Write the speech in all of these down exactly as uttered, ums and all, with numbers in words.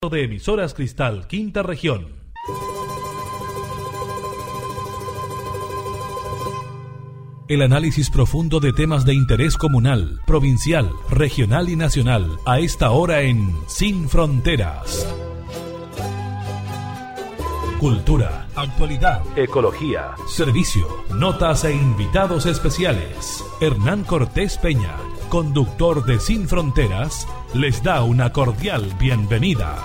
De Emisoras Cristal, Quinta Región. El análisis profundo de temas de interés comunal, provincial, regional y nacional, a esta hora en Sin Fronteras. Cultura, actualidad, ecología, servicio, notas e invitados especiales. Hernán Cortés Peña, conductor de Sin Fronteras, les da una cordial bienvenida.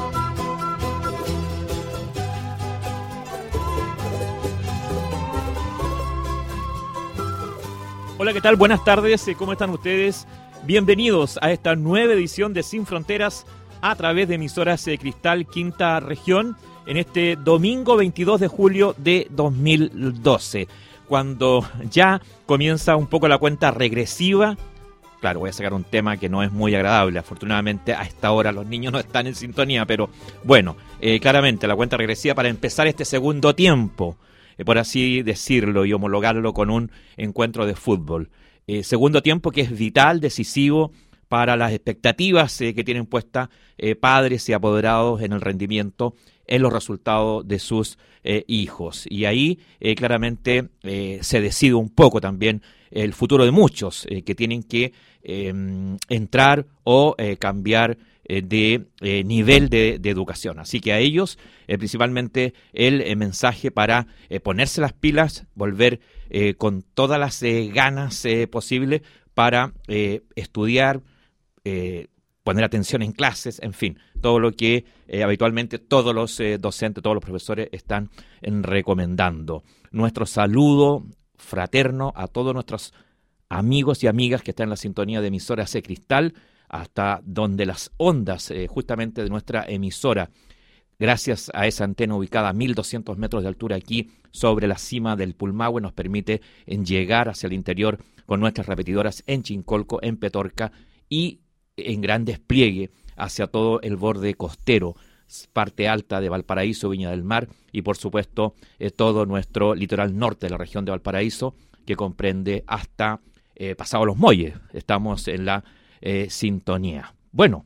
Hola, ¿qué tal? Buenas tardes, ¿cómo están ustedes? Bienvenidos a esta nueva edición de Sin Fronteras a través de Emisoras Cristal, Quinta Región, en este domingo veintidós de julio de dos mil doce, cuando ya comienza un poco la cuenta regresiva. Claro, voy a sacar un tema que no es muy agradable. Afortunadamente, a esta hora los niños no están en sintonía, pero bueno, eh, claramente la cuenta regresiva para empezar este segundo tiempo, eh, por así decirlo, y homologarlo con un encuentro de fútbol. Eh, segundo tiempo que es vital, decisivo para las expectativas eh, que tienen puestas eh, padres y apoderados en el rendimiento, en los resultados de sus eh, hijos. Y ahí eh, claramente eh, se decide un poco también el futuro de muchos eh, que tienen que eh, entrar o eh, cambiar eh, de eh, nivel de, de educación. Así que a ellos, eh, principalmente el eh, mensaje para eh, ponerse las pilas, volver eh, con todas las eh, ganas eh, posibles para eh, estudiar, eh, poner atención en clases, en fin, todo lo que eh, habitualmente todos los eh, docentes, todos los profesores están en, recomendando. Nuestro saludo fraterno a todos nuestros amigos y amigas que están en la sintonía de Emisoras C Cristal, hasta donde las ondas eh, justamente de nuestra emisora, gracias a esa antena ubicada a mil doscientos metros de altura aquí sobre la cima del Pulmahue, nos permite en llegar hacia el interior con nuestras repetidoras en Chincolco, en Petorca y en gran despliegue hacia todo el borde costero, parte alta de Valparaíso, Viña del Mar y por supuesto eh, todo nuestro litoral norte de la región de Valparaíso, que comprende hasta eh, pasado Los Molles. Estamos en la eh, sintonía. Bueno,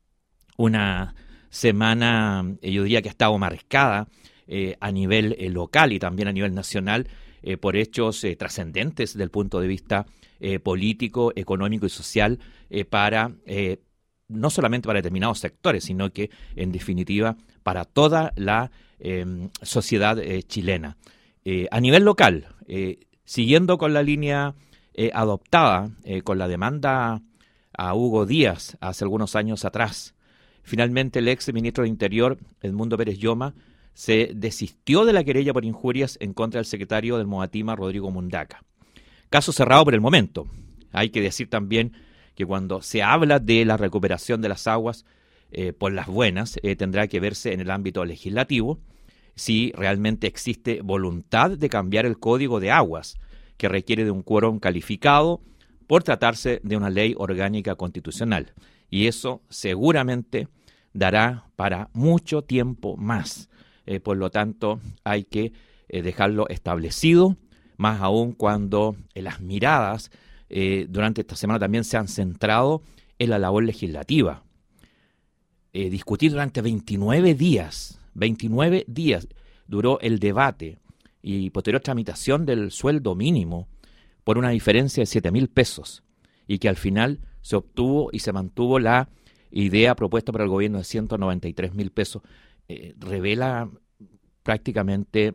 una semana eh, yo diría que ha estado marcada eh, a nivel eh, local y también a nivel nacional eh, por hechos eh, trascendentes desde el punto de vista eh, político, económico y social eh, para eh, no solamente para determinados sectores, sino que, en definitiva, para toda la eh, sociedad eh, chilena. Eh, a nivel local, eh, siguiendo con la línea eh, adoptada eh, con la demanda a Hugo Díaz hace algunos años atrás, finalmente el ex ministro de Interior, Edmundo Pérez Lloma, se desistió de la querella por injurias en contra del secretario del Moatima, Rodrigo Mundaca. Caso cerrado por el momento. Hay que decir también que cuando se habla de la recuperación de las aguas eh, por las buenas, eh, tendrá que verse en el ámbito legislativo si realmente existe voluntad de cambiar el código de aguas, que requiere de un quórum calificado por tratarse de una ley orgánica constitucional. Y eso seguramente dará para mucho tiempo más. Eh, por lo tanto, hay que eh, dejarlo establecido, más aún cuando eh, las miradas Eh, durante esta semana también se han centrado en la labor legislativa. Eh, discutir durante veintinueve días, veintinueve días duró el debate y posterior tramitación del sueldo mínimo por una diferencia de siete mil pesos y que al final se obtuvo y se mantuvo la idea propuesta por el gobierno de ciento noventa y tres mil pesos. Eh, revela prácticamente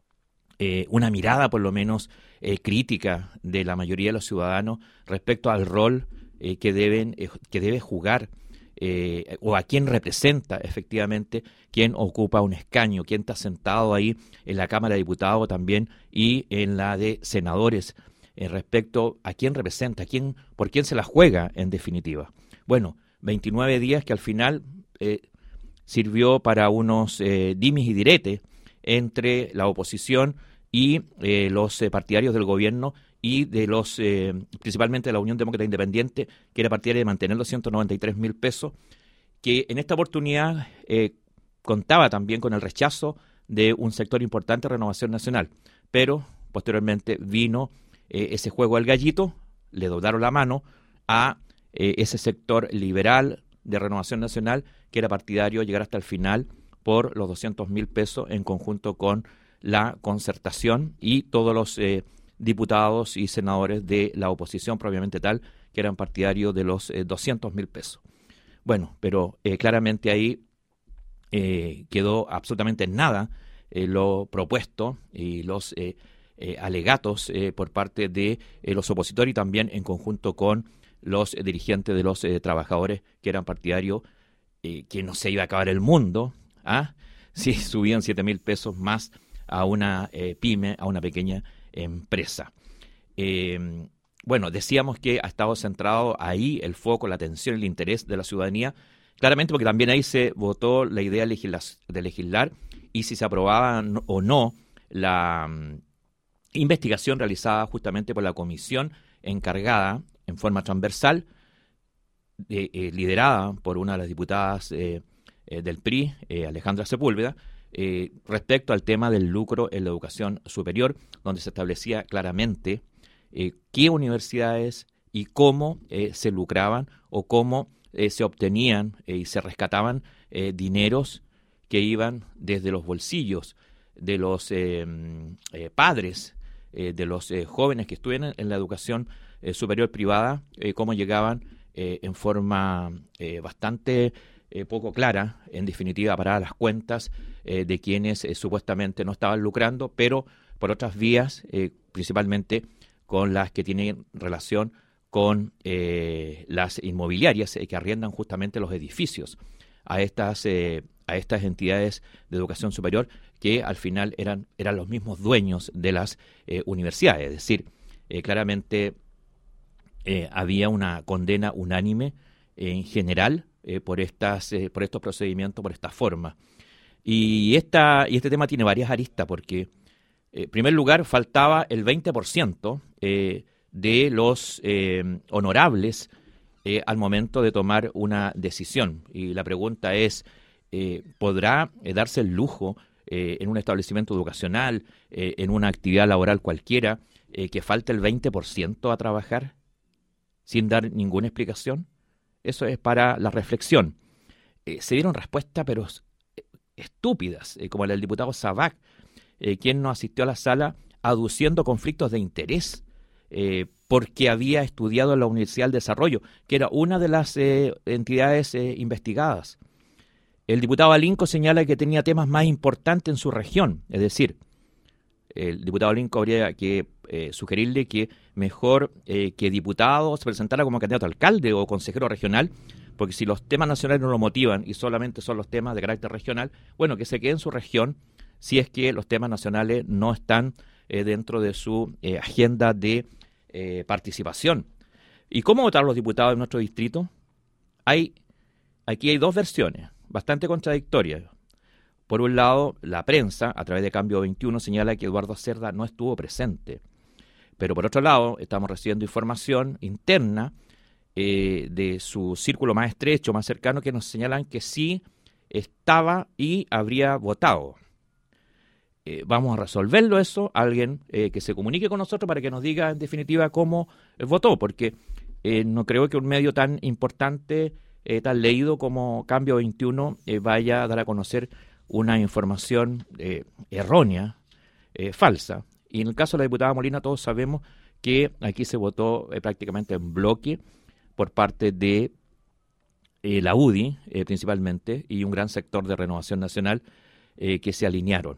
Eh, una mirada por lo menos eh, crítica de la mayoría de los ciudadanos respecto al rol eh, que deben eh, que debe jugar eh, o a quién representa efectivamente quién ocupa un escaño, quién está sentado ahí en la Cámara de Diputados también y en la de senadores eh, respecto a quién representa, quién, por quién se la juega en definitiva. Bueno, veintinueve días que al final eh, sirvió para unos eh, dimes y diretes entre la oposición y eh, los eh, partidarios del gobierno y de los eh, principalmente de la Unión Demócrata Independiente, que era partidaria de mantener los ciento noventa y tres mil pesos, que en esta oportunidad eh, contaba también con el rechazo de un sector importante de Renovación Nacional, pero posteriormente vino eh, ese juego al gallito, le doblaron la mano a eh, ese sector liberal de Renovación Nacional que era partidario llegar hasta el final por los doscientos mil pesos en conjunto con la Concertación y todos los eh, diputados y senadores de la oposición propiamente tal, que eran partidarios de los eh, doscientos mil pesos. Bueno, pero eh, claramente ahí eh, quedó absolutamente en nada eh, lo propuesto y los eh, eh, alegatos eh, por parte de eh, los opositores y también en conjunto con los eh, dirigentes de los eh, trabajadores que eran partidarios eh, que no se iba a acabar el mundo, ¿ah? si subían siete mil pesos más a una eh, pyme, a una pequeña empresa. Eh, bueno, decíamos que ha estado centrado ahí el foco, la atención, el interés de la ciudadanía, claramente porque también ahí se votó la idea de legislar y si se aprobaba o no la um, investigación realizada justamente por la comisión encargada en forma transversal, eh, eh, liderada por una de las diputadas eh, eh, del P R I, eh, Alejandra Sepúlveda, Eh, respecto al tema del lucro en la educación superior, donde se establecía claramente eh, qué universidades y cómo eh, se lucraban o cómo eh, se obtenían eh, y se rescataban eh, dineros que iban desde los bolsillos de los eh, eh, padres, eh, de los eh, jóvenes que estuvieran en la educación eh, superior privada, eh, cómo llegaban eh, en forma eh, bastante Eh, poco clara, en definitiva, para las cuentas eh, de quienes eh, supuestamente no estaban lucrando, pero por otras vías, eh, principalmente con las que tienen relación con eh, las inmobiliarias eh, que arriendan justamente los edificios a estas, eh, a estas entidades de educación superior que al final eran, eran los mismos dueños de las eh, universidades. Es decir, eh, claramente eh, había una condena unánime eh, en general Eh, por estas eh, por estos procedimientos, por esta forma. Y esta y este tema tiene varias aristas, porque eh, en primer lugar faltaba el veinte por ciento eh, de los eh, honorables eh, al momento de tomar una decisión. Y la pregunta es, eh, ¿podrá eh, darse el lujo eh, en un establecimiento educacional, eh, en una actividad laboral cualquiera, eh, que falte el veinte por ciento a trabajar sin dar ninguna explicación? Eso es para la reflexión. Eh, se dieron respuestas, pero estúpidas, eh, como la del diputado Sabac, eh, quien no asistió a la sala aduciendo conflictos de interés, eh, porque había estudiado en la Universidad del Desarrollo, que era una de las eh, entidades eh, investigadas. El diputado Alinco señala que tenía temas más importantes en su región, es decir, el diputado Alinco habría que eh, sugerirle que mejor eh, que diputado se presentara como candidato a alcalde o consejero regional, porque si los temas nacionales no lo motivan y solamente son los temas de carácter regional, bueno, que se quede en su región si es que los temas nacionales no están eh, dentro de su eh, agenda de eh, participación. ¿Y cómo votaron los diputados en nuestro distrito? Hay, aquí hay dos versiones, bastante contradictorias. Por un lado, la prensa, a través de Cambio veintiuno, señala que Eduardo Cerda no estuvo presente. Pero por otro lado, estamos recibiendo información interna eh, de su círculo más estrecho, más cercano, que nos señalan que sí estaba y habría votado. Eh, vamos a resolverlo eso, alguien eh, que se comunique con nosotros para que nos diga en definitiva cómo eh, votó, porque eh, no creo que un medio tan importante, eh, tan leído como Cambio veintiuno, eh, vaya a dar a conocer una información eh, errónea, eh, falsa. Y en el caso de la diputada Molina todos sabemos que aquí se votó eh, prácticamente en bloque por parte de eh, la U D I eh, principalmente y un gran sector de Renovación Nacional eh, que se alinearon.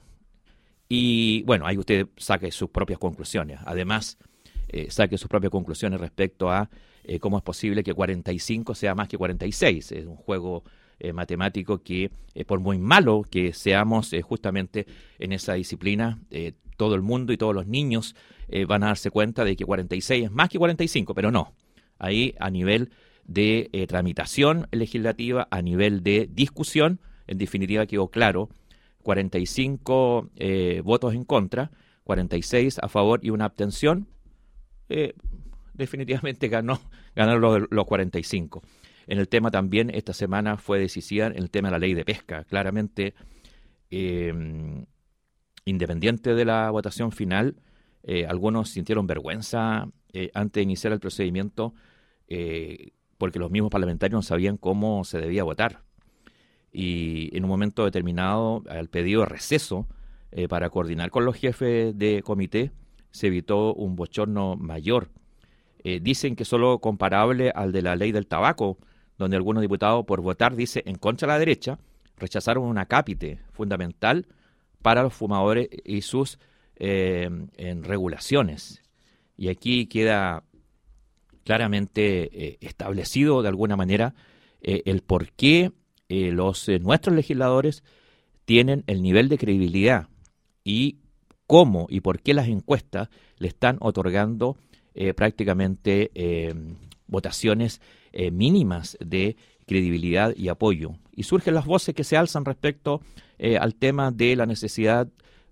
Y bueno, ahí usted saque sus propias conclusiones. Además, eh, saque sus propias conclusiones respecto a eh, cómo es posible que cuarenta y cinco sea más que cuarenta y seis. Es un juego Eh, matemático que, eh, por muy malo que seamos eh, justamente en esa disciplina, eh, todo el mundo y todos los niños eh, van a darse cuenta de que cuarenta y seis es más que cuarenta y cinco, pero no. Ahí a nivel de eh, tramitación legislativa, a nivel de discusión, en definitiva quedó claro, cuarenta y cinco eh, votos en contra, cuarenta y seis a favor y una abstención, eh, definitivamente ganó, ganaron los, los cuarenta y cinco. En el tema también, esta semana fue decisiva en el tema de la ley de pesca. Claramente, eh, independiente de la votación final, eh, algunos sintieron vergüenza eh, antes de iniciar el procedimiento eh, porque los mismos parlamentarios no sabían cómo se debía votar. y en un momento determinado, al pedido de receso eh, para coordinar con los jefes de comité, se evitó un bochorno mayor. Eh, dicen que solo comparable al de la ley del tabaco, donde algunos diputados, por votar, dice, en contra de la derecha, rechazaron un acápite fundamental para los fumadores y sus eh, en regulaciones. Y aquí queda claramente eh, establecido de alguna manera eh, el por qué eh, los eh, nuestros legisladores tienen el nivel de credibilidad y cómo y por qué las encuestas le están otorgando eh, prácticamente eh, votaciones eh, mínimas de credibilidad y apoyo. Y surgen las voces que se alzan respecto eh, al tema de la necesidad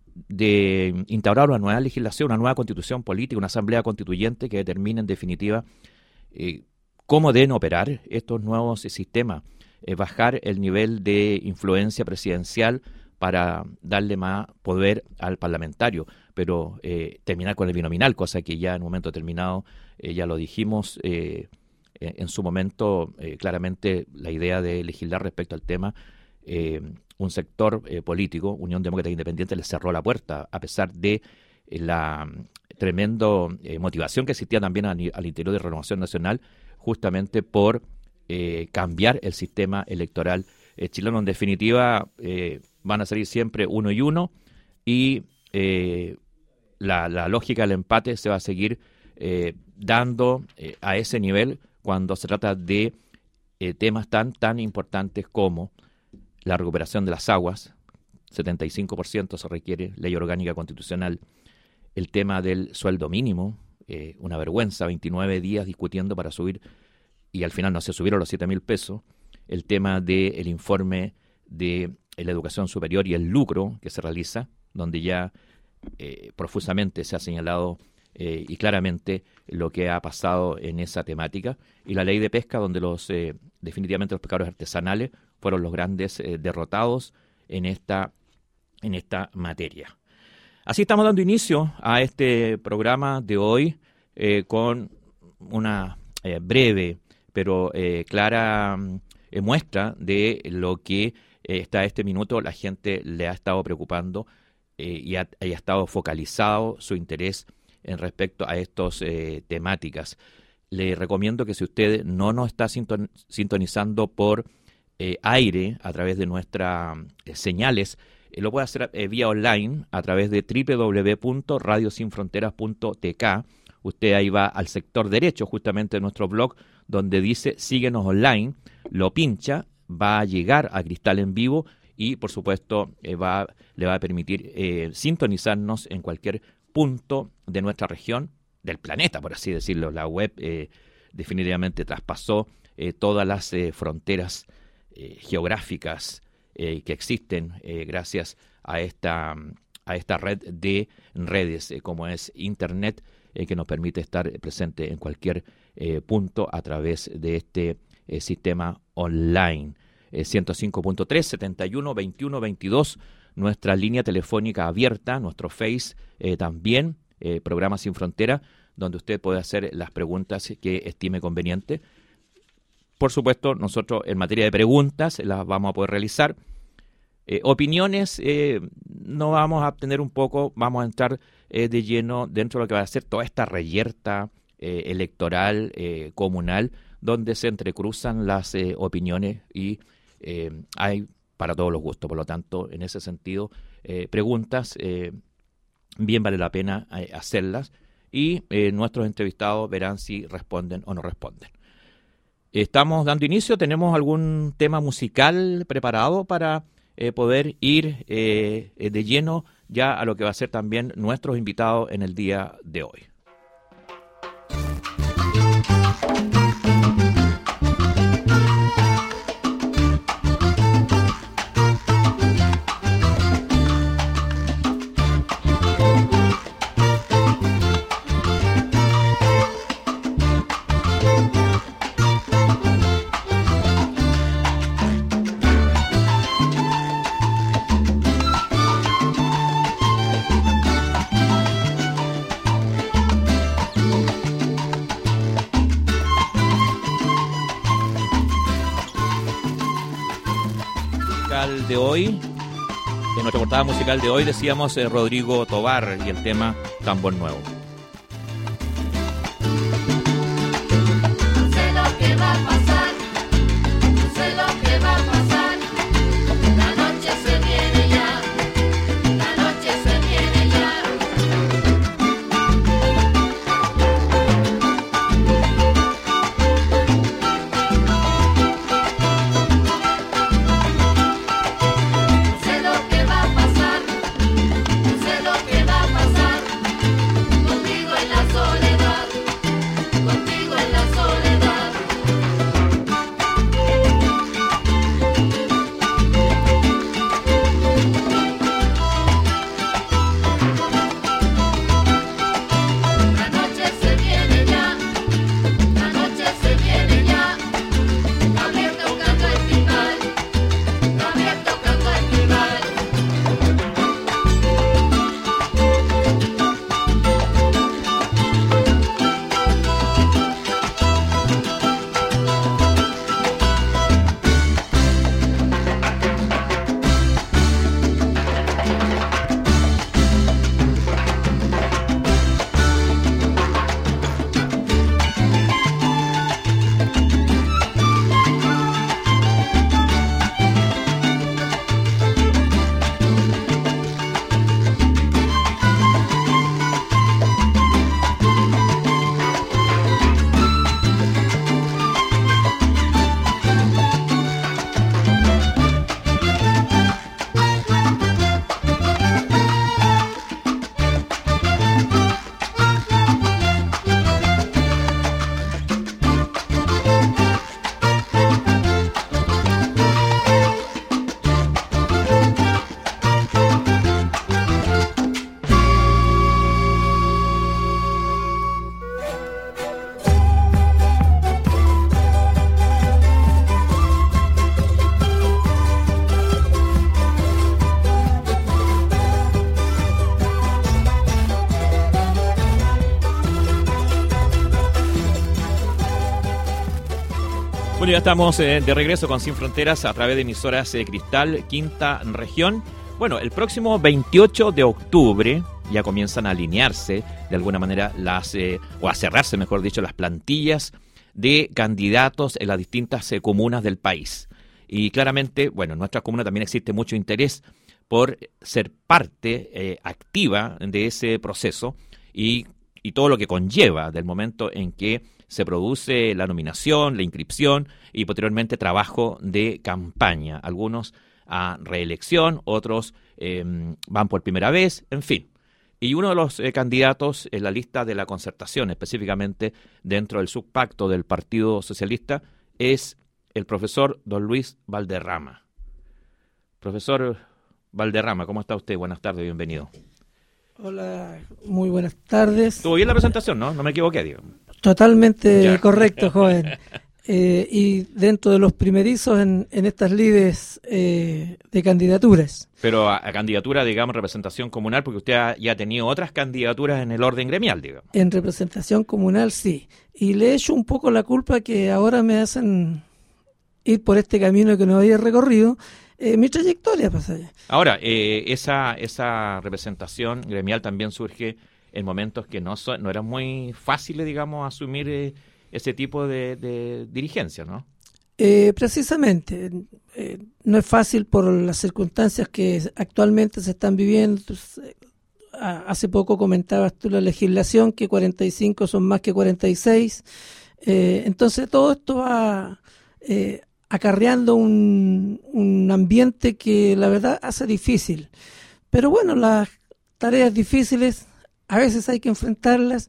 de instaurar una nueva legislación, una nueva constitución política, una asamblea constituyente que determine en definitiva eh, cómo deben operar estos nuevos eh, sistemas, eh, bajar el nivel de influencia presidencial para darle más poder al parlamentario, pero eh, terminar con el binominal, cosa que ya en un momento determinado, eh, ya lo dijimos eh, en su momento, eh, claramente la idea de legislar respecto al tema, eh, un sector eh, político, Unión Demócrata Independiente, le cerró la puerta, a pesar de eh, la tremenda eh, motivación que existía también a, al interior de Renovación Nacional, justamente por eh, cambiar el sistema electoral eh, chileno. En definitiva, eh, van a salir siempre uno y uno, y eh, la, la lógica del empate se va a seguir eh, dando eh, a ese nivel cuando se trata de eh, temas tan, tan importantes como la recuperación de las aguas, setenta y cinco por ciento se requiere, ley orgánica constitucional, el tema del sueldo mínimo, eh, una vergüenza, veintinueve días discutiendo para subir, y al final no se subieron los siete mil pesos, el tema del informe de la educación superior y el lucro que se realiza, donde ya eh, profusamente se ha señalado eh, y claramente lo que ha pasado en esa temática, y la ley de pesca, donde los eh, definitivamente los pescadores artesanales fueron los grandes eh, derrotados en esta, en esta materia. Así estamos dando inicio a este programa de hoy eh, con una eh, breve pero eh, clara eh, muestra de lo que eh, hasta este minuto la gente le ha estado preocupando eh, y ha, haya estado focalizado su interés en respecto a estas eh, temáticas. Le recomiendo que si usted no nos está sinton- sintonizando por eh, aire a través de nuestras eh, señales, eh, lo puede hacer eh, vía online a través de doble u doble u doble u punto radio sin fronteras punto t k. Usted ahí va al sector derecho justamente de nuestro blog, donde dice síguenos online, lo pincha, va a llegar a Cristal en Vivo y por supuesto eh, va, le va a permitir eh, sintonizarnos en cualquier punto de nuestra región, del planeta, por así decirlo. La web eh, definitivamente traspasó eh, todas las eh, fronteras eh, geográficas eh, que existen eh, gracias a esta, a esta red de redes eh, como es Internet, eh, que nos permite estar presente en cualquier eh, punto a través de este eh, sistema online. Eh, ciento cinco punto tres, setenta y uno, veintiuno, veintidós, nuestra línea telefónica abierta, nuestro Face eh, también, eh, Programa Sin Frontera, donde usted puede hacer las preguntas que estime conveniente. Por supuesto, nosotros en materia de preguntas las vamos a poder realizar. Eh, opiniones, eh, no vamos a tener un poco, vamos a entrar eh, de lleno dentro de lo que va a ser toda esta reyerta eh, electoral, eh, comunal, donde se entrecruzan las eh, opiniones y eh, hay para todos los gustos. Por lo tanto, en ese sentido, eh, preguntas, eh, bien vale la pena eh, hacerlas y eh, nuestros entrevistados verán si responden o no responden. Estamos dando inicio, tenemos algún tema musical preparado para eh, poder ir eh, de lleno ya a lo que va a ser también nuestros invitados en el día de hoy. de hoy, en nuestra portada musical de hoy, decíamos eh, Rodrigo Tobar y el tema Tambor Nuevo. Sé lo que va a pasar, sé lo que va a pasar, la noche se viene ya, la noche se viene ya. Sé lo que va a pasar, sé lo que va a pasar, contigo en la soledad, contigo en la soledad. La noche se viene ya, la noche se viene ya. Gabriel tocando el timbal, Gabriel tocando el timbal. Bueno, ya estamos eh, de regreso con Sin Fronteras a través de emisoras eh, Cristal, Quinta Región. Bueno, el próximo veintiocho de octubre ya comienzan a alinearse de alguna manera las, eh, o a cerrarse, mejor dicho, las plantillas de candidatos en las distintas eh, comunas del país. Y claramente, bueno, en nuestra comuna también existe mucho interés por ser parte eh, activa de ese proceso y, y todo lo que conlleva del momento en que se produce la nominación, la inscripción y posteriormente trabajo de campaña. Algunos a reelección, otros eh, van por primera vez, en fin. Y uno de los eh, candidatos en la lista de la concertación, específicamente dentro del subpacto del Partido Socialista, es el profesor don Luis Valderrama. Profesor Valderrama, ¿cómo está usted? Buenas tardes, bienvenido. Hola, muy buenas tardes. Estuvo bien la presentación, ¿no? No me equivoqué, digo. Totalmente Ya. correcto, joven. Eh, y dentro de los primerizos en, en estas lides eh, de candidaturas. Pero a, a candidatura, digamos, representación comunal, porque usted ha, ya ha tenido otras candidaturas en el orden gremial, digamos. En representación comunal, sí. Y le echo un poco la culpa que ahora me hacen ir por este camino que no había recorrido. Eh, mi trayectoria pasa allá. Ahora, eh, esa, esa representación gremial también surge en momentos que no, so, no eran muy fáciles, digamos, asumir eh, ese tipo de, de dirigencia, ¿no? Eh, precisamente, eh, no es fácil por las circunstancias que actualmente se están viviendo. Entonces, hace poco comentabas tú la legislación, que cuarenta y cinco son más que cuarenta y seis. Eh, entonces todo esto va eh, acarreando un, un ambiente que la verdad hace difícil. Pero bueno, las tareas difíciles a veces hay que enfrentarlas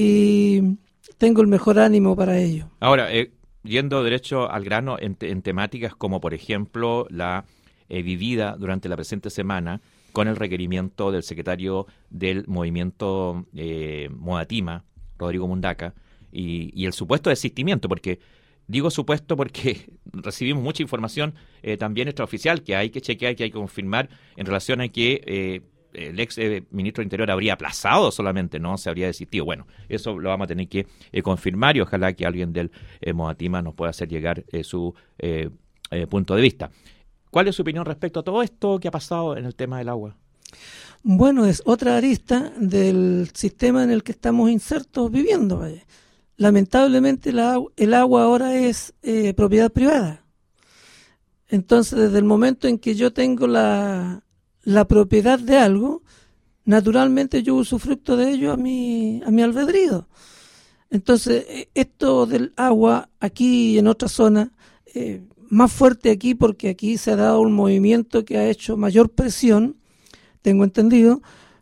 y tengo el mejor ánimo para ello. Ahora, eh, yendo derecho al grano en, te, en temáticas como, por ejemplo, la eh, vivida durante la presente semana con el requerimiento del secretario del movimiento eh, Modatima, Rodrigo Mundaca, y, y el supuesto desistimiento, porque digo supuesto porque recibimos mucha información eh, también extraoficial que hay que chequear, que hay que confirmar en relación a que eh, el ex eh, ministro del Interior habría aplazado solamente, no se habría desistido. Bueno, eso lo vamos a tener que eh, confirmar y ojalá que alguien del eh, Modatima nos pueda hacer llegar eh, su eh, eh, punto de vista. ¿Cuál es su opinión respecto a todo esto que ha pasado en el tema del agua? Bueno, es otra arista del sistema en el que estamos insertos viviendo. Vaya. Lamentablemente la, el agua ahora es eh, propiedad privada. Entonces, desde el momento en que yo tengo la, la propiedad de algo, naturalmente yo usufructo de ello a mi, a mi albedrío. Entonces, esto del agua aquí y en otra zona, eh, más fuerte aquí porque aquí se ha dado un movimiento que ha hecho mayor presión, tengo entendido,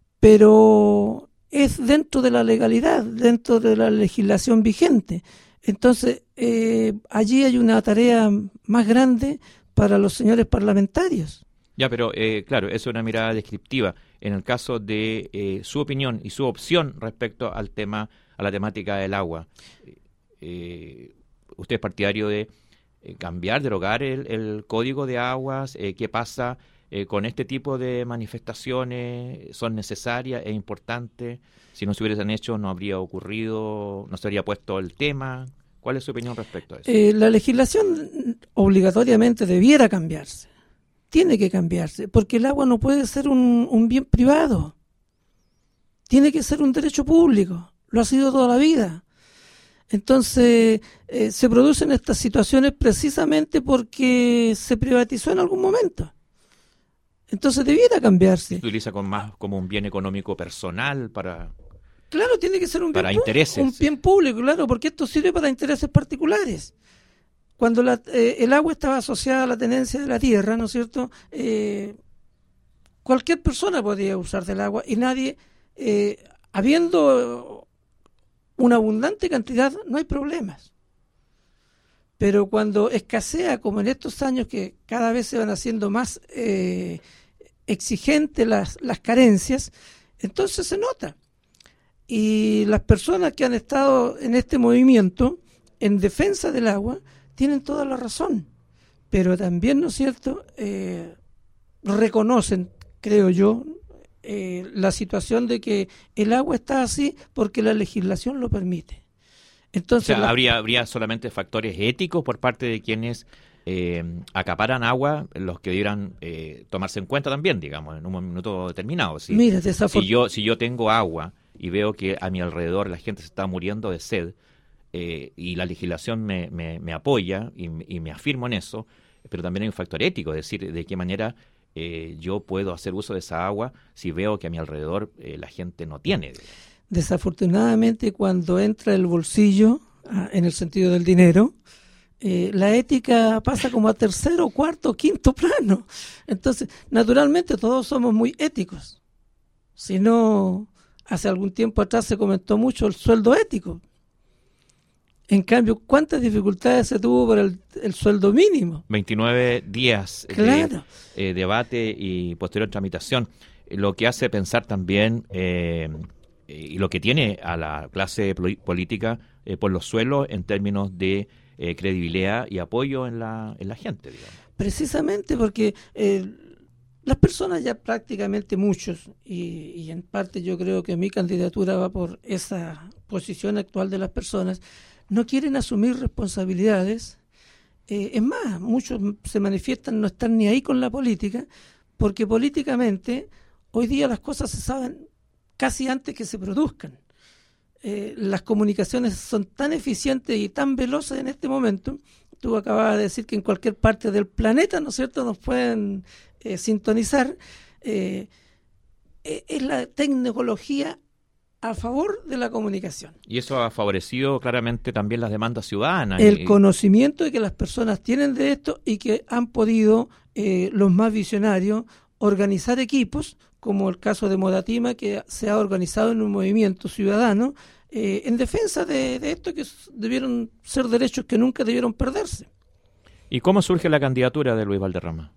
pero es dentro de la legalidad, dentro de la legislación vigente. Entonces, eh, allí hay una tarea más grande para los señores parlamentarios. Ya, pero eh, claro, eso es una mirada descriptiva. En el caso de eh, su opinión y su opción respecto al tema, a la temática del agua, eh, ¿usted es partidario de eh, cambiar, derogar el, el código de aguas? Eh, ¿Qué pasa eh, con este tipo de manifestaciones? ¿Son necesarias? ¿Es importante? Si no se hubiesen hecho, no habría ocurrido, no se habría puesto el tema. ¿Cuál es su opinión respecto a eso? Eh, la legislación obligatoriamente debiera cambiarse. Tiene que cambiarse, porque el agua no puede ser un, un bien privado. Tiene que ser un derecho público. Lo ha sido toda la vida. Entonces, eh, se producen estas situaciones precisamente porque se privatizó en algún momento. Entonces, debiera cambiarse. Se utiliza con más como un bien económico personal para... Claro, tiene que ser un bien, para intereses, un bien público, claro, porque esto sirve para intereses particulares. Cuando la, eh, el agua estaba asociada a la tenencia de la tierra, ¿no es cierto? Eh, cualquier persona podía usar del agua y nadie, eh, habiendo una abundante cantidad, no hay problemas. Pero cuando escasea, como en estos años que cada vez se van haciendo más eh, exigentes las, las carencias, entonces se nota. Y las personas que han estado en este movimiento en defensa del agua tienen toda la razón, pero también, ¿no es cierto?, eh, reconocen, creo yo, eh, la situación de que el agua está así porque la legislación lo permite. Entonces, o sea, la... habría, habría solamente factores éticos por parte de quienes eh, acaparan agua, los que debieran eh, tomarse en cuenta también, digamos, en un minuto determinado. Si, Mira, desafor... si yo si yo tengo agua y veo que a mi alrededor la gente se está muriendo de sed, eh, y la legislación me, me, me apoya y, y me afirmo en eso, pero también hay un factor ético, es decir, de qué manera eh, yo puedo hacer uso de esa agua si veo que a mi alrededor eh, la gente no tiene. Desafortunadamente, cuando entra el bolsillo, ah, en el sentido del dinero, eh, la ética pasa como a tercero, cuarto, quinto plano. Entonces, naturalmente todos somos muy éticos. Si no, hace algún tiempo atrás se comentó mucho el sueldo ético. En cambio, ¿cuántas dificultades se tuvo por el, el sueldo mínimo? veintinueve días claro. de eh, debate y posterior tramitación, lo que hace pensar también, eh, y lo que tiene a la clase política eh, por los suelos en términos de eh, credibilidad y apoyo en la, en la gente, digamos. Precisamente porque eh, las personas ya prácticamente muchos, y, y en parte yo creo que mi candidatura va por esa posición actual de las personas, no quieren asumir responsabilidades. Eh, es más, muchos se manifiestan no están ni ahí con la política, porque políticamente hoy día las cosas se saben casi antes que se produzcan. Eh, las comunicaciones son tan eficientes y tan veloces en este momento. Tú acababas de decir que en cualquier parte del planeta, ¿no es cierto?, nos pueden eh, sintonizar. Eh, es la tecnología a favor de la comunicación. Y eso ha favorecido claramente también las demandas ciudadanas. El y... conocimiento de que las personas tienen de esto y que han podido, eh, los más visionarios, organizar equipos, como el caso de Modatima, que se ha organizado en un movimiento ciudadano eh, en defensa de, de esto, que debieron ser derechos que nunca debieron perderse. ¿Y cómo surge la candidatura de Luis Valderrama?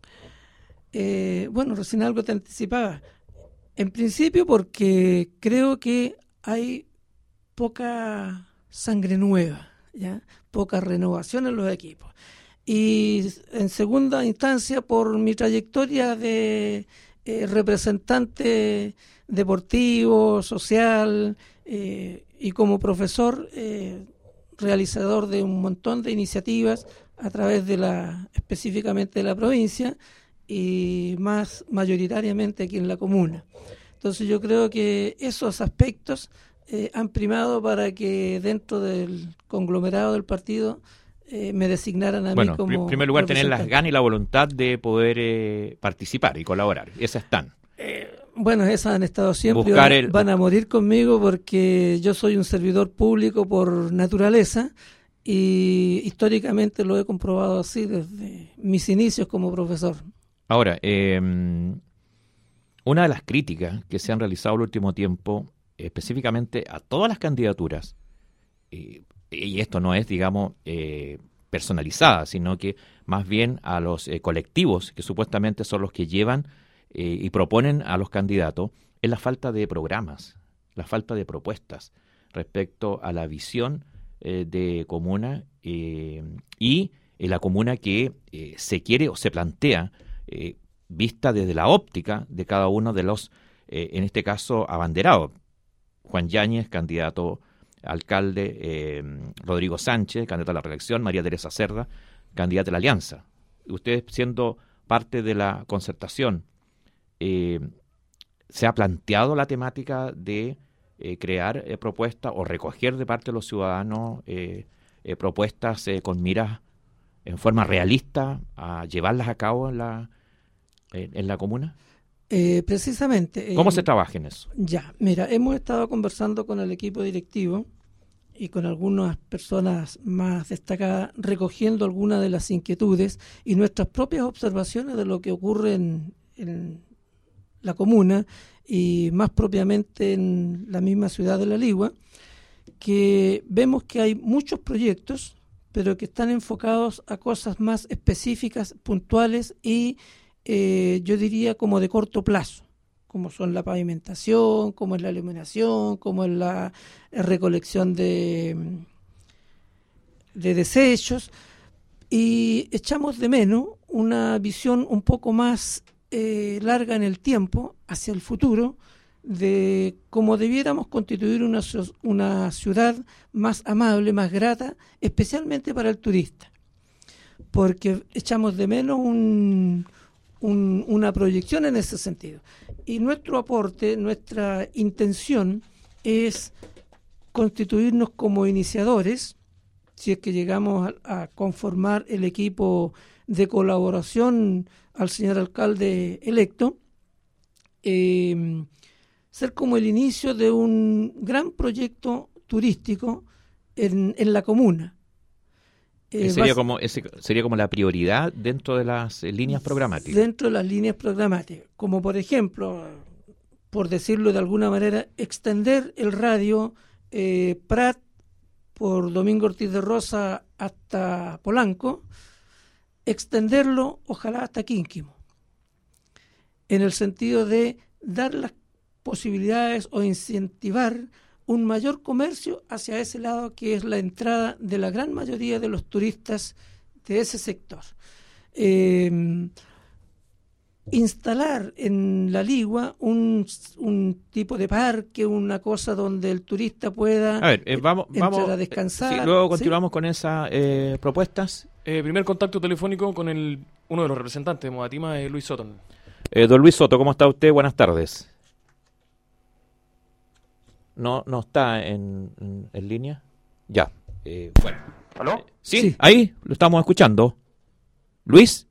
Eh, bueno, recién algo te anticipaba. En principio porque creo que hay poca sangre nueva, ¿ya? Poca renovación en los equipos. Y en segunda instancia por mi trayectoria de eh, representante deportivo, social eh, y como profesor eh, realizador de un montón de iniciativas a través de la, específicamente de la provincia y más mayoritariamente aquí en la comuna. Entonces yo creo que esos aspectos eh, han primado para que dentro del conglomerado del partido eh, me designaran a bueno, mí como... en primer lugar, tener las ganas y la voluntad de poder eh, participar y colaborar. Esas están. Eh, bueno, esas han estado siempre. Buscar Van, el... van a morir conmigo porque yo soy un servidor público por naturaleza y históricamente lo he comprobado así desde mis inicios como profesor. Ahora, eh, una de las críticas que se han realizado el último tiempo, específicamente a todas las candidaturas, eh, y esto no es, digamos, eh, personalizada, sino que más bien a los eh, colectivos que supuestamente son los que llevan eh, y proponen a los candidatos, es la falta de programas, la falta de propuestas respecto a la visión eh, de comuna eh, y eh, la comuna que eh, se quiere o se plantea eh, vista desde la óptica de cada uno de los, eh, en este caso, abanderados. Juan Yáñez, candidato a alcalde, eh, Rodrigo Sánchez, candidato a la reelección, María Teresa Cerda, candidata a la alianza. Ustedes, siendo parte de la concertación, eh, ¿se ha planteado la temática de eh, crear eh, propuestas o recoger de parte de los ciudadanos eh, eh, propuestas eh, con miras en forma realista a llevarlas a cabo en la, en, en la comuna? Eh, precisamente. ¿Cómo eh, se trabaja en eso? Ya, mira, hemos estado conversando con el equipo directivo y con algunas personas más destacadas, recogiendo algunas de las inquietudes y nuestras propias observaciones de lo que ocurre en, en la comuna y más propiamente en la misma ciudad de La Ligua, que vemos que hay muchos proyectos, pero que están enfocados a cosas más específicas, puntuales y Eh, yo diría como de corto plazo, como son la pavimentación, como es la iluminación, como es la recolección de, de desechos, y echamos de menos una visión un poco más eh, larga en el tiempo, hacia el futuro, de cómo debiéramos constituir una, una ciudad más amable, más grata, especialmente para el turista, porque echamos de menos un Un, una proyección en ese sentido. Y nuestro aporte, nuestra intención es constituirnos como iniciadores, si es que llegamos a, a conformar el equipo de colaboración al señor alcalde electo, eh, ser como el inicio de un gran proyecto turístico en, en la comuna. Eh, sería, como, ese, sería como la prioridad dentro de las eh, líneas programáticas. Dentro de las líneas programáticas, como por ejemplo, por decirlo de alguna manera, extender el radio eh, Prat por Domingo Ortiz de Rosa hasta Polanco, extenderlo ojalá hasta Quínquimo, en el sentido de dar las posibilidades o incentivar un mayor comercio hacia ese lado, que es la entrada de la gran mayoría de los turistas de ese sector. Eh, instalar en La Ligua un, un tipo de parque, una cosa donde el turista pueda a ver, eh, vamos, entrar vamos, a descansar. Sí, luego continuamos ¿sí? con esas eh, propuestas. Eh, primer contacto telefónico con el uno de los representantes de Modatima, eh, Luis Soto. Eh, don Luis Soto, ¿cómo está usted? Buenas tardes. No, no está en, en, en línea. Ya. Eh, bueno. ¿Aló? Eh, ¿sí? Sí. Ahí lo estamos escuchando. ¿Luis?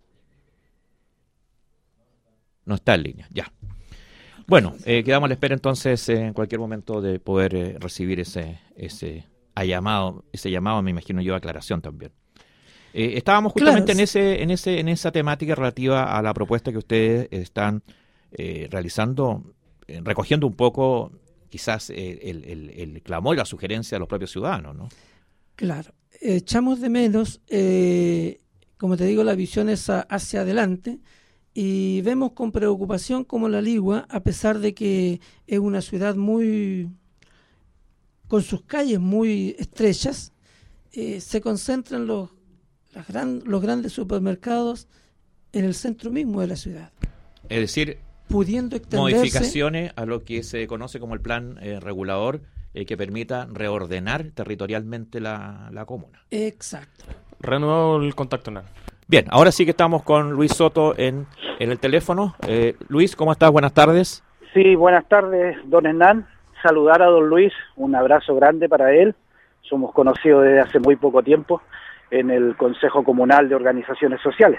No está en línea. Ya. Bueno, eh, quedamos a la espera entonces eh, en cualquier momento de poder eh, recibir ese ese llamado, ese llamado, me imagino yo, aclaración también. Eh, estábamos justamente Claro. en ese en ese en esa temática relativa a la propuesta que ustedes están eh, realizando, eh, recogiendo un poco quizás el, el, el, el clamor y la sugerencia de los propios ciudadanos, ¿no? Claro, echamos de menos, eh, como te digo, la visión es a, hacia adelante, y vemos con preocupación como La Ligua, a pesar de que es una ciudad muy, con sus calles muy estrechas, eh, se concentran los, las gran, los grandes supermercados en el centro mismo de la ciudad. Es decir, pudiendo extenderse, modificaciones a lo que se conoce como el plan eh, regulador eh, que permita reordenar territorialmente la, la comuna. Exacto. Reanudado el contacto, Hernán. Bien, ahora sí que estamos con Luis Soto en, en el teléfono. Eh, Luis, ¿cómo estás? Buenas tardes. Sí, buenas tardes, don Hernán. Saludar a don Luis, un abrazo grande para él. Somos conocidos desde hace muy poco tiempo en el Consejo Comunal de Organizaciones Sociales.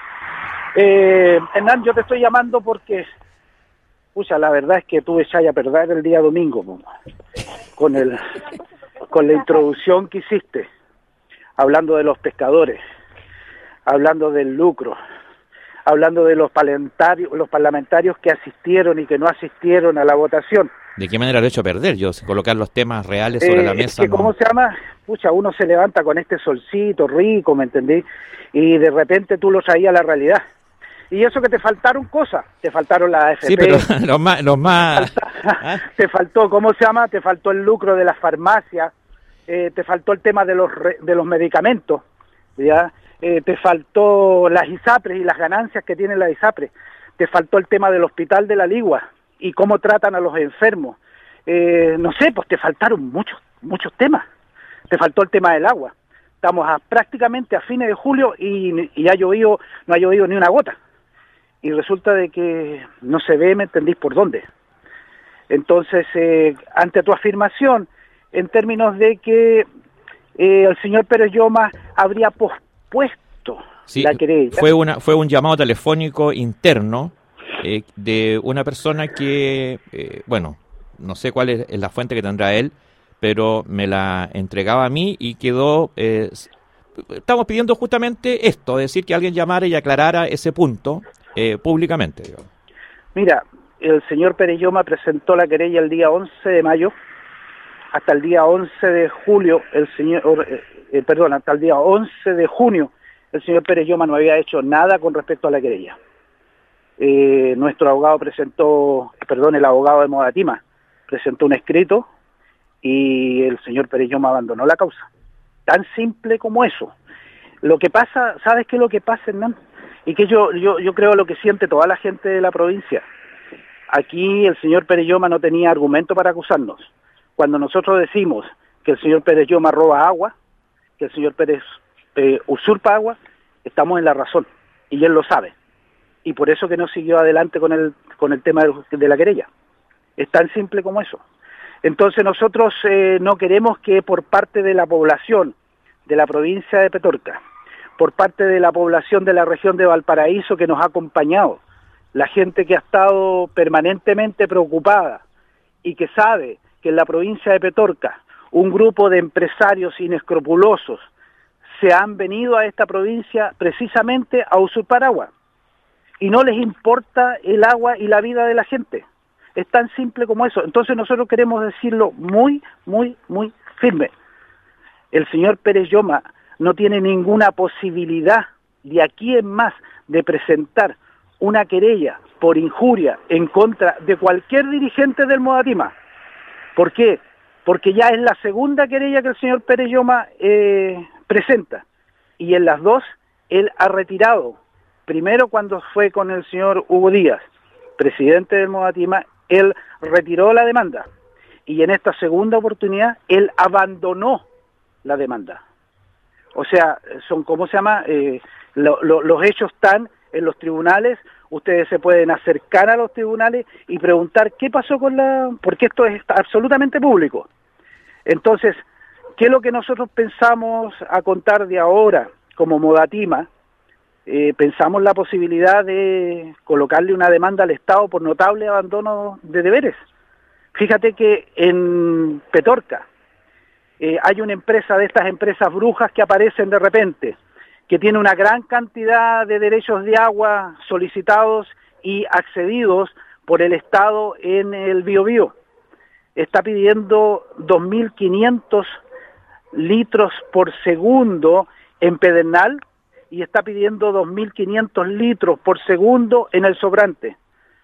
Eh, Hernán, yo te estoy llamando porque, pucha, la verdad es que tuve chaya a perder el día domingo, po, con el con la introducción que hiciste, hablando de los pescadores, hablando del lucro, hablando de los parlamentarios, los parlamentarios que asistieron y que no asistieron a la votación. ¿De qué manera lo he hecho perder yo? Colocar los temas reales sobre eh, la mesa. Es que, no... ¿cómo se llama? Pucha, uno se levanta con este solcito rico, ¿me entendí? Y de repente tú lo traías a la realidad. Y eso que te faltaron cosas, te faltaron las A F P. Sí, pero los más... Los más... Te, falta, ¿Ah? te faltó, ¿cómo se llama? Te faltó el lucro de las farmacias, eh, te faltó el tema de los re, de los medicamentos, ¿ya? Eh, te faltó las ISAPRES y las ganancias que tienen las ISAPRES, te faltó el tema del Hospital de la Ligua y cómo tratan a los enfermos, eh, no sé, pues te faltaron muchos muchos temas, te faltó el tema del agua. Estamos a, prácticamente a fines de julio y, y ha llovido, no ha llovido ni una gota, y resulta de que no se ve, ¿me entendís por dónde? Entonces, eh, ante tu afirmación, en términos de que eh, el señor Pérez Lloma habría pospuesto sí, la querella. Fue, una, fue un llamado telefónico interno eh, de una persona que, eh, bueno, no sé cuál es la fuente que tendrá él, pero me la entregaba a mí y quedó... Eh, estamos pidiendo justamente esto, decir que alguien llamara y aclarara ese punto eh, públicamente. Digamos. Mira, el señor Pérez Lloma presentó la querella el día once de mayo, hasta el día once de julio, el señor, eh, eh, perdón, hasta el día once de junio, el señor Pérez Lloma no había hecho nada con respecto a la querella. Eh, nuestro abogado presentó, perdón, el abogado de Modatima, presentó un escrito y el señor Pérez Lloma abandonó la causa. Tan simple como eso. Lo que pasa, ¿sabes qué es lo que pasa, Hernán? Y que yo, yo, yo creo lo que siente toda la gente de la provincia. Aquí el señor Pérez Lloma no tenía argumento para acusarnos. Cuando nosotros decimos que el señor Pérez Lloma roba agua, que el señor Pérez eh, usurpa agua, estamos en la razón, y él lo sabe. Y por eso que no siguió adelante con el, con el tema de, de la querella. Es tan simple como eso. Entonces nosotros eh, no queremos que por parte de la población de la provincia de Petorca, por parte de la población de la región de Valparaíso que nos ha acompañado, la gente que ha estado permanentemente preocupada y que sabe que en la provincia de Petorca un grupo de empresarios inescrupulosos se han venido a esta provincia precisamente a usurpar agua y no les importa el agua y la vida de la gente. Es tan simple como eso. Entonces nosotros queremos decirlo muy, muy, muy firme. El señor Pérez Lloma no tiene ninguna posibilidad de aquí en más de presentar una querella por injuria en contra de cualquier dirigente del Modatima. ¿Por qué? Porque ya es la segunda querella que el señor Pérez Lloma eh, presenta. Y en las dos, él ha retirado. Primero cuando fue con el señor Hugo Díaz, presidente del Modatima, él retiró la demanda. Y en esta segunda oportunidad, él abandonó la demanda. O sea, son, ¿cómo se llama? Eh, lo, lo, los hechos están en los tribunales. Ustedes se pueden acercar a los tribunales y preguntar qué pasó con la... porque esto es absolutamente público. Entonces, ¿qué es lo que nosotros pensamos a contar de ahora como Modatima? Eh, pensamos la posibilidad de colocarle una demanda al Estado por notable abandono de deberes. Fíjate que en Petorca eh, hay una empresa de estas empresas brujas que aparecen de repente, que tiene una gran cantidad de derechos de agua solicitados y accedidos por el Estado en el Biobío. Está pidiendo dos mil quinientos litros por segundo en Pedernal y está pidiendo dos mil quinientos litros por segundo en el Sobrante.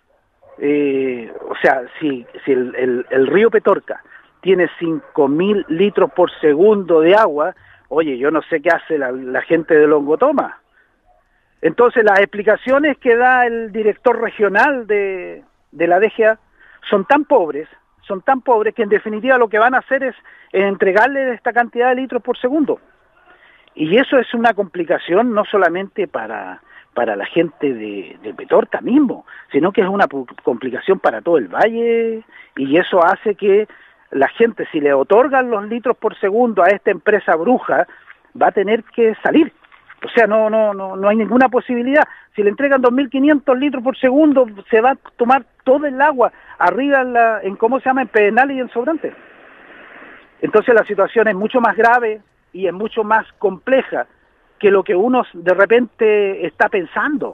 Eh, o sea, si, si el, el, el río Petorca tiene cinco mil litros por segundo de agua, oye, yo no sé qué hace la, la gente de Longotoma. Entonces las explicaciones que da el director regional de, de la D G A son tan pobres, son tan pobres que en definitiva lo que van a hacer es, es entregarle esta cantidad de litros por segundo. Y eso es una complicación no solamente para, para la gente de, de Petorca mismo, sino que es una complicación para todo el valle, y eso hace que la gente, si le otorgan los litros por segundo a esta empresa bruja, va a tener que salir. O sea, no no no no hay ninguna posibilidad. Si le entregan dos mil quinientos litros por segundo, se va a tomar todo el agua arriba en, la, en ¿cómo se llama?, en Pedernales y en Sobrante. Entonces la situación es mucho más grave y es mucho más compleja que lo que uno de repente está pensando.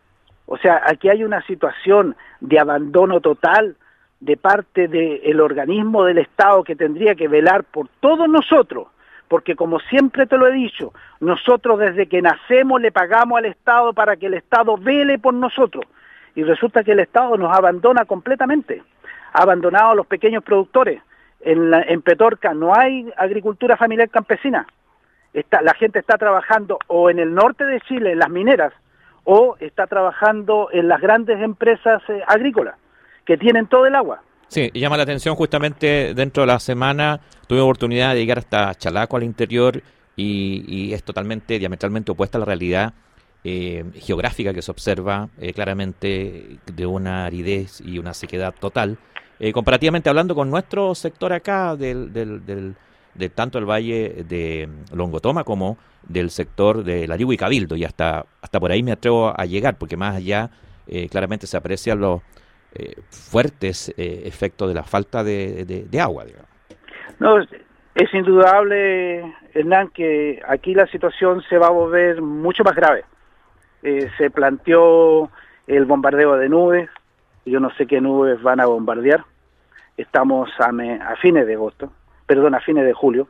O sea, aquí hay una situación de abandono total de parte del organismo del Estado que tendría que velar por todos nosotros, porque como siempre te lo he dicho, nosotros desde que nacemos le pagamos al Estado para que el Estado vele por nosotros, y resulta que el Estado nos abandona completamente, ha abandonado a los pequeños productores. En, la, en Petorca no hay agricultura familiar campesina, está, la gente está trabajando o en el norte de Chile, en las mineras, o está trabajando en las grandes empresas eh, agrícolas, que tienen todo el agua. Sí, llama la atención justamente dentro de la semana, tuve oportunidad de llegar hasta Chalaco al interior y, y es totalmente, diametralmente opuesta a la realidad eh, geográfica que se observa eh, claramente de una aridez y una sequedad total, eh, comparativamente hablando con nuestro sector acá, del, del, del, de tanto el valle de Longotoma como del sector de Larigua y Cabildo, y hasta, hasta por ahí me atrevo a llegar, porque más allá eh, claramente se aprecian los Eh, fuertes eh, efectos de la falta de, de, de agua, digamos. No, es, es indudable, Hernán, que aquí la situación se va a volver mucho más grave. Eh, se planteó el bombardeo de nubes, yo no sé qué nubes van a bombardear, estamos a, me, a fines de agosto, perdón, a fines de julio,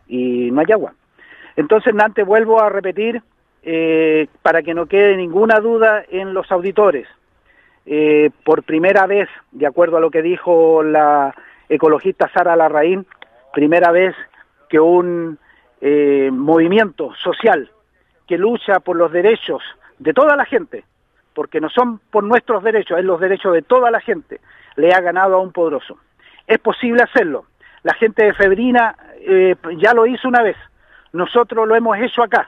y no hay agua. Entonces, Hernán, te vuelvo a repetir, eh, para que no quede ninguna duda en los auditores. Eh, por primera vez, de acuerdo a lo que dijo la ecologista Sara Larraín, primera vez que un eh, movimiento social que lucha por los derechos de toda la gente, porque no son por nuestros derechos, es los derechos de toda la gente, le ha ganado a un poderoso. Es posible hacerlo. La gente de Febrina eh, ya lo hizo una vez, nosotros lo hemos hecho acá,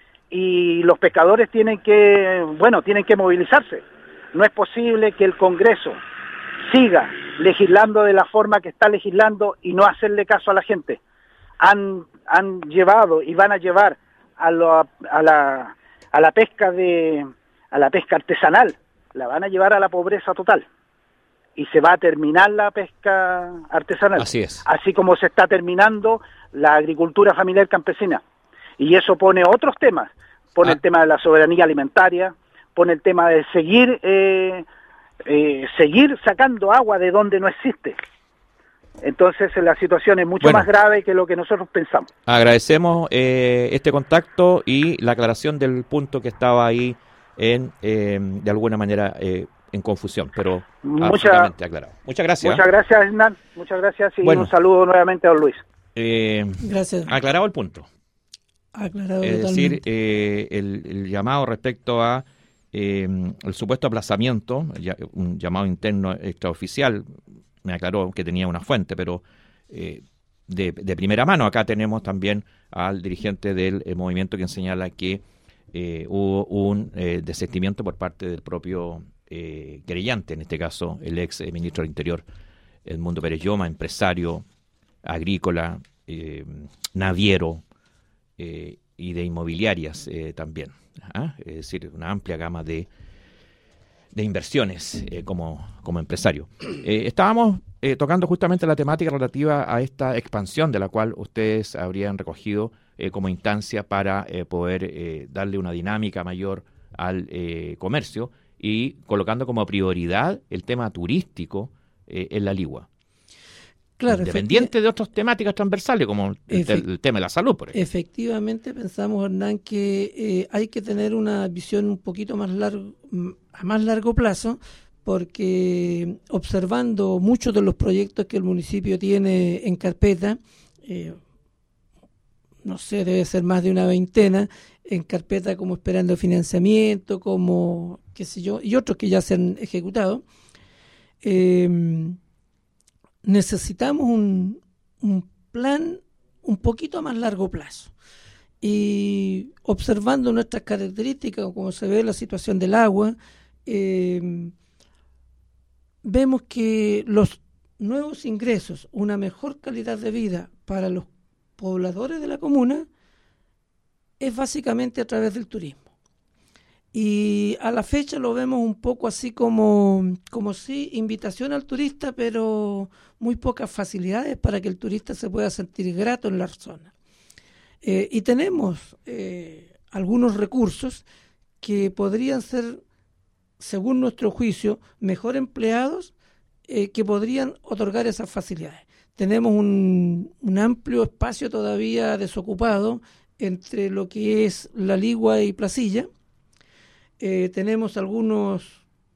y los pescadores tienen que, bueno, tienen que movilizarse. No es posible que el Congreso siga legislando de la forma que está legislando y no hacerle caso a la gente. Han, han llevado y van a llevar a, lo, a, la, a la pesca de a la pesca artesanal, la van a llevar a la pobreza total. Y se va a terminar la pesca artesanal. Así es. Así como se está terminando la agricultura familiar campesina. Y eso pone otros temas. Pone ah. el tema de la soberanía alimentaria, pone el tema de seguir eh, eh, seguir sacando agua de donde no existe. Entonces la situación es mucho bueno, más grave que lo que nosotros pensamos. Agradecemos eh, este contacto y la aclaración del punto que estaba ahí en eh, de alguna manera eh, en confusión, pero Mucha, absolutamente aclarado. Muchas gracias. Muchas gracias, Hernán. Muchas gracias y bueno, un saludo nuevamente a don Luis. Eh, gracias. Aclarado el punto. Aclarado es totalmente. decir, eh, el, el llamado respecto a Eh, el supuesto aplazamiento, ya, un llamado interno extraoficial, me aclaró que tenía una fuente, pero eh, de, de primera mano. Acá tenemos también al dirigente del eh, movimiento quien señala que eh, hubo un eh, desistimiento por parte del propio eh, querellante, en este caso el ex eh, ministro del Interior, Edmundo Pérez Lloma, empresario agrícola, eh, naviero eh, y de inmobiliarias eh, también. ¿Ah? Es decir, una amplia gama de, de inversiones eh, como, como empresario. Eh, estábamos eh, tocando justamente la temática relativa a esta expansión de la cual ustedes habrían recogido eh, como instancia para eh, poder eh, darle una dinámica mayor al eh, comercio y colocando como prioridad el tema turístico eh, en la Ligua. Claro, independiente de otras temáticas transversales como el, el tema de la salud, por ejemplo. Efectivamente, pensamos, Hernán, que eh, hay que tener una visión un poquito más largo, a más largo plazo, porque observando muchos de los proyectos que el municipio tiene en carpeta, eh, no sé, debe ser más de una veintena, en carpeta como esperando financiamiento, como qué sé yo, y otros que ya se han ejecutado, eh, necesitamos un, un plan un poquito a más largo plazo. y observando nuestras características, como se ve la situación del agua, eh, vemos que los nuevos ingresos, una mejor calidad de vida para los pobladores de la comuna, es básicamente a través del turismo. Y a la fecha lo vemos un poco así como, como sí, invitación al turista, pero muy pocas facilidades para que el turista se pueda sentir grato en la zona. Eh, y tenemos eh, algunos recursos que podrían ser, según nuestro juicio, mejor empleados, eh, que podrían otorgar esas facilidades. Tenemos un, un amplio espacio todavía desocupado entre lo que es La Ligua y Placilla. Eh, tenemos algunas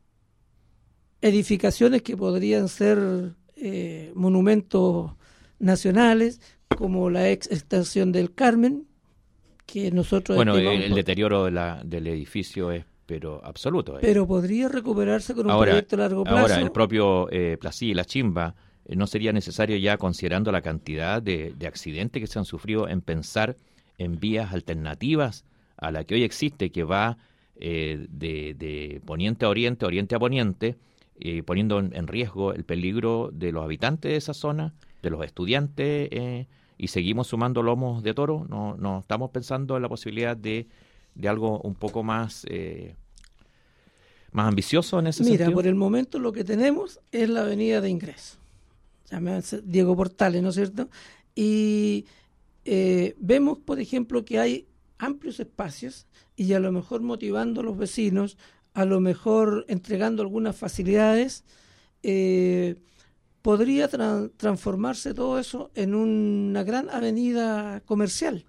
edificaciones que podrían ser eh, monumentos nacionales, como la ex estación del Carmen, que nosotros... Bueno, el, el deterioro de la, del edificio es pero absoluto. Eh. Pero podría recuperarse con un ahora, proyecto a largo plazo. Ahora, el propio eh, Placilla y La Chimba, eh, ¿no sería necesario ya, considerando la cantidad de, de accidentes que se han sufrido, en pensar en vías alternativas a la que hoy existe, que va eh, de, de poniente a oriente, oriente a poniente, eh, poniendo en, en riesgo el peligro de los habitantes de esa zona, de los estudiantes, eh, y seguimos sumando lomos de toro? ¿No, no estamos pensando en la posibilidad de, de algo un poco más, eh, más ambicioso en ese Mira, sentido? Mira, por el momento lo que tenemos es la avenida de ingreso, llámese Diego Portales, ¿no es cierto? Y eh, vemos, por ejemplo, que hay amplios espacios y a lo mejor motivando a los vecinos, a lo mejor entregando algunas facilidades, eh, podría tra- transformarse todo eso en una gran avenida comercial.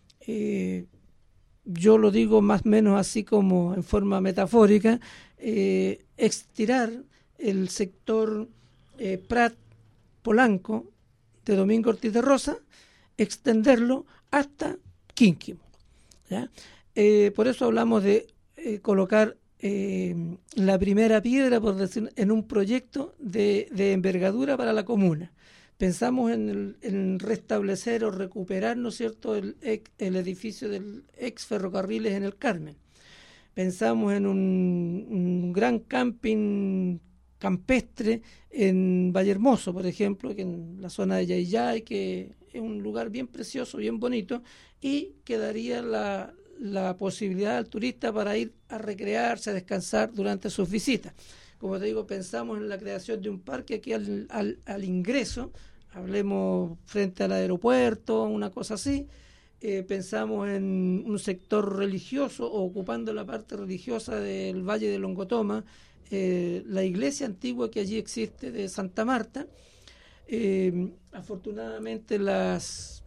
Eh, yo lo digo más o menos así como en forma metafórica, eh, estirar el sector eh, Prat Polanco de Domingo Ortiz de Rosa, extenderlo hasta Quínquimo, ¿ya? Eh, por eso hablamos de eh, colocar eh, la primera piedra, por decir, en un proyecto de, de envergadura para la comuna. Pensamos en, el, en restablecer o recuperar, ¿no es cierto?, el, el edificio del ex ferrocarriles en el Carmen. Pensamos en un, un gran camping campestre en Vallehermoso, por ejemplo, que en la zona de Yayay, que es un lugar bien precioso, bien bonito, y que daría la, la posibilidad al turista para ir a recrearse, a descansar durante sus visitas. Como te digo, pensamos en la creación de un parque aquí al, al, al ingreso, hablemos frente al aeropuerto, una cosa así. Eh, pensamos en un sector religioso, o ocupando la parte religiosa del Valle de Longotoma, eh, la iglesia antigua que allí existe de Santa Marta. Eh, afortunadamente las,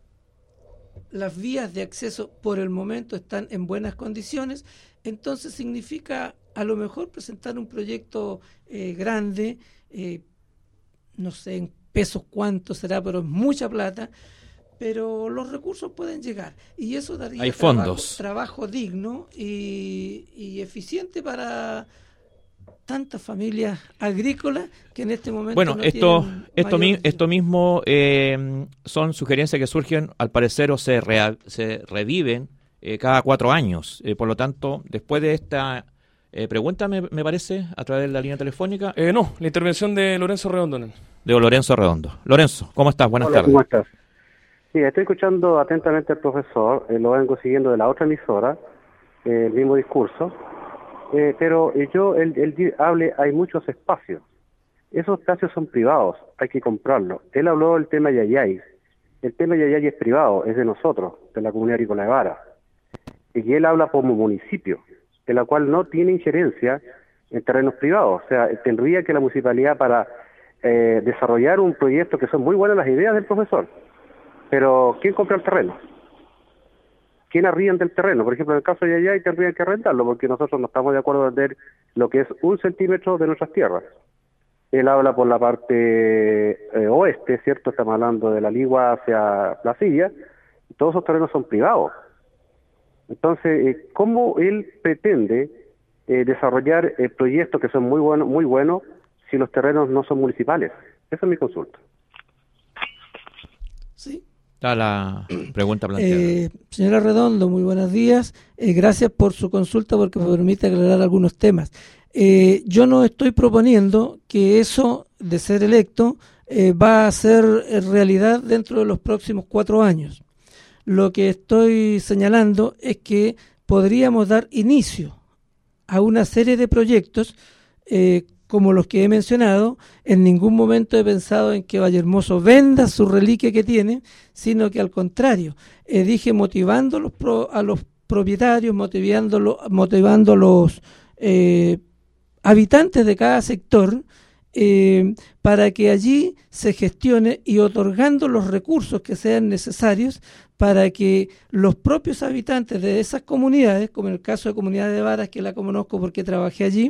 las vías de acceso por el momento están en buenas condiciones, entonces significa a lo mejor presentar un proyecto eh, grande, eh, no sé en pesos cuánto será, pero es mucha plata, pero los recursos pueden llegar y eso daría Hay trabajo, fondos. trabajo digno y, y eficiente para tantas familias agrícolas que en este momento bueno, no esto tienen esto, mi, mayor... esto mismo eh, son sugerencias que surgen, al parecer, o se, rea, se reviven eh, cada cuatro años. Eh, por lo tanto, después de esta eh, pregunta, me, me parece, a través de la línea telefónica... Eh, no, la intervención de Lorenzo Redondo. De Lorenzo Redondo. Lorenzo, ¿cómo estás? Buenas Hola, tardes. ¿cómo estás? Sí, estoy escuchando atentamente al profesor, eh, lo vengo siguiendo de la otra emisora, eh, el mismo discurso, eh, pero eh, yo, él, él hable, hay muchos espacios. Esos espacios son privados, hay que comprarlos. Él habló del tema Yayay. El tema Yayay es privado, es de nosotros, de la comunidad agrícola de Vara. Y él habla como municipio, de la cual no tiene injerencia en terrenos privados. O sea, tendría que la municipalidad para eh, desarrollar un proyecto, que son muy buenas las ideas del profesor, pero ¿quién compra el terreno? ¿Quién arrienda el terreno? Por ejemplo, en el caso de Yayay tendrían que arrendarlo, porque nosotros no estamos de acuerdo en vender lo que es un centímetro de nuestras tierras. Él habla por la parte eh, oeste, ¿cierto? Estamos hablando de la Ligua hacia Placilla, y todos esos terrenos son privados. Entonces, eh, ¿cómo él pretende eh, desarrollar eh, proyectos que son muy buenos, muy buenos, si los terrenos no son municipales? Esa es mi consulta. Sí. Está la pregunta planteada. Eh, señora Redondo, muy buenos días. Eh, gracias por su consulta porque me permite aclarar algunos temas. Eh, yo no estoy proponiendo que eso de ser electo eh, va a ser realidad dentro de los próximos cuatro años. Lo que estoy señalando es que podríamos dar inicio a una serie de proyectos eh, como los que he mencionado. En ningún momento he pensado en que Vallehermoso venda su reliquia que tiene, sino que al contrario, eh, dije motivando a los, pro, a los propietarios, motivando, motivando a los eh, habitantes de cada sector eh, para que allí se gestione y otorgando los recursos que sean necesarios para que los propios habitantes de esas comunidades, como en el caso de Comunidad de Varas, que la conozco porque trabajé allí,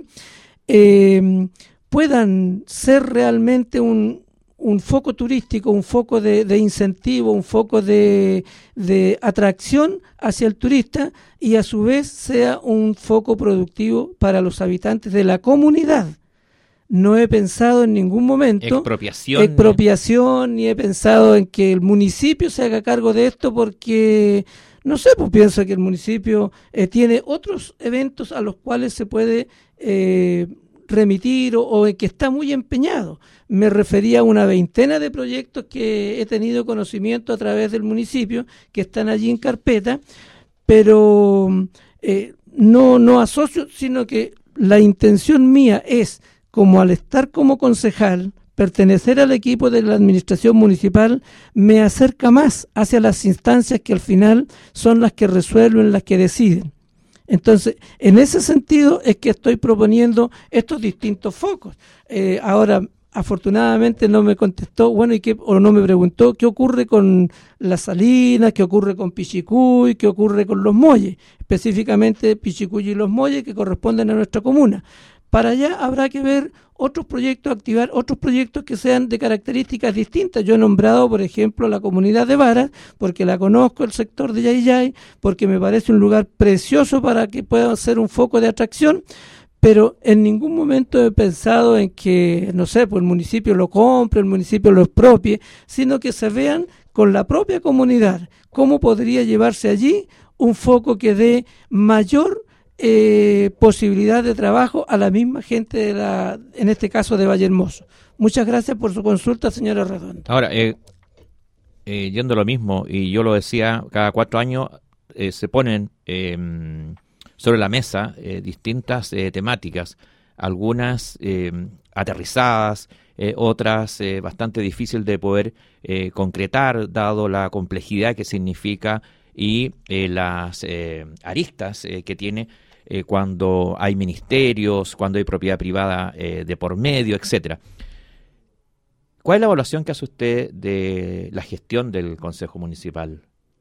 eh, puedan ser realmente un, un foco turístico, un foco de, de incentivo, un foco de, de atracción hacia el turista y a su vez sea un foco productivo para los habitantes de la comunidad. No he pensado en ningún momento expropiación, expropiación ni he pensado en que el municipio se haga cargo de esto porque, no sé, pues pienso que el municipio eh, tiene otros eventos a los cuales se puede eh, remitir o, o que está muy empeñado. Me refería a una veintena de proyectos que he tenido conocimiento a través del municipio que están allí en carpeta, pero eh, no, no asocio, sino que la intención mía es, como al estar como concejal, pertenecer al equipo de la administración municipal, me acerca más hacia las instancias que al final son las que resuelven, las que deciden. Entonces, en ese sentido es que estoy proponiendo estos distintos focos. Eh, ahora, afortunadamente no me contestó, bueno, y qué, o no me preguntó qué ocurre con las Salinas, qué ocurre con Pichicuy, qué ocurre con Los Molles, específicamente Pichicuy y Los Molles, que corresponden a nuestra comuna. Para allá habrá que ver otros proyectos, activar otros proyectos que sean de características distintas. Yo he nombrado, por ejemplo, la Comunidad de Varas, porque la conozco, el sector de Yayay, porque me parece un lugar precioso para que pueda ser un foco de atracción, pero en ningún momento he pensado en que, no sé, pues el municipio lo compre, el municipio lo expropie, sino que se vean con la propia comunidad cómo podría llevarse allí un foco que dé mayor Eh, posibilidad de trabajo a la misma gente de la, en este caso de Vallehermoso. Muchas gracias por su consulta, señora Redondo. Ahora, eh, eh, yendo lo mismo, y yo lo decía, cada cuatro años eh, se ponen eh, sobre la mesa eh, distintas eh, temáticas, algunas eh, aterrizadas, eh, otras eh, bastante difíciles de poder eh, concretar, dado la complejidad que significa y eh, las eh, aristas eh, que tiene eh, cuando hay ministerios, cuando hay propiedad privada eh, de por medio, etcétera. ¿Cuál es la evaluación que hace usted de la gestión del Consejo Municipal?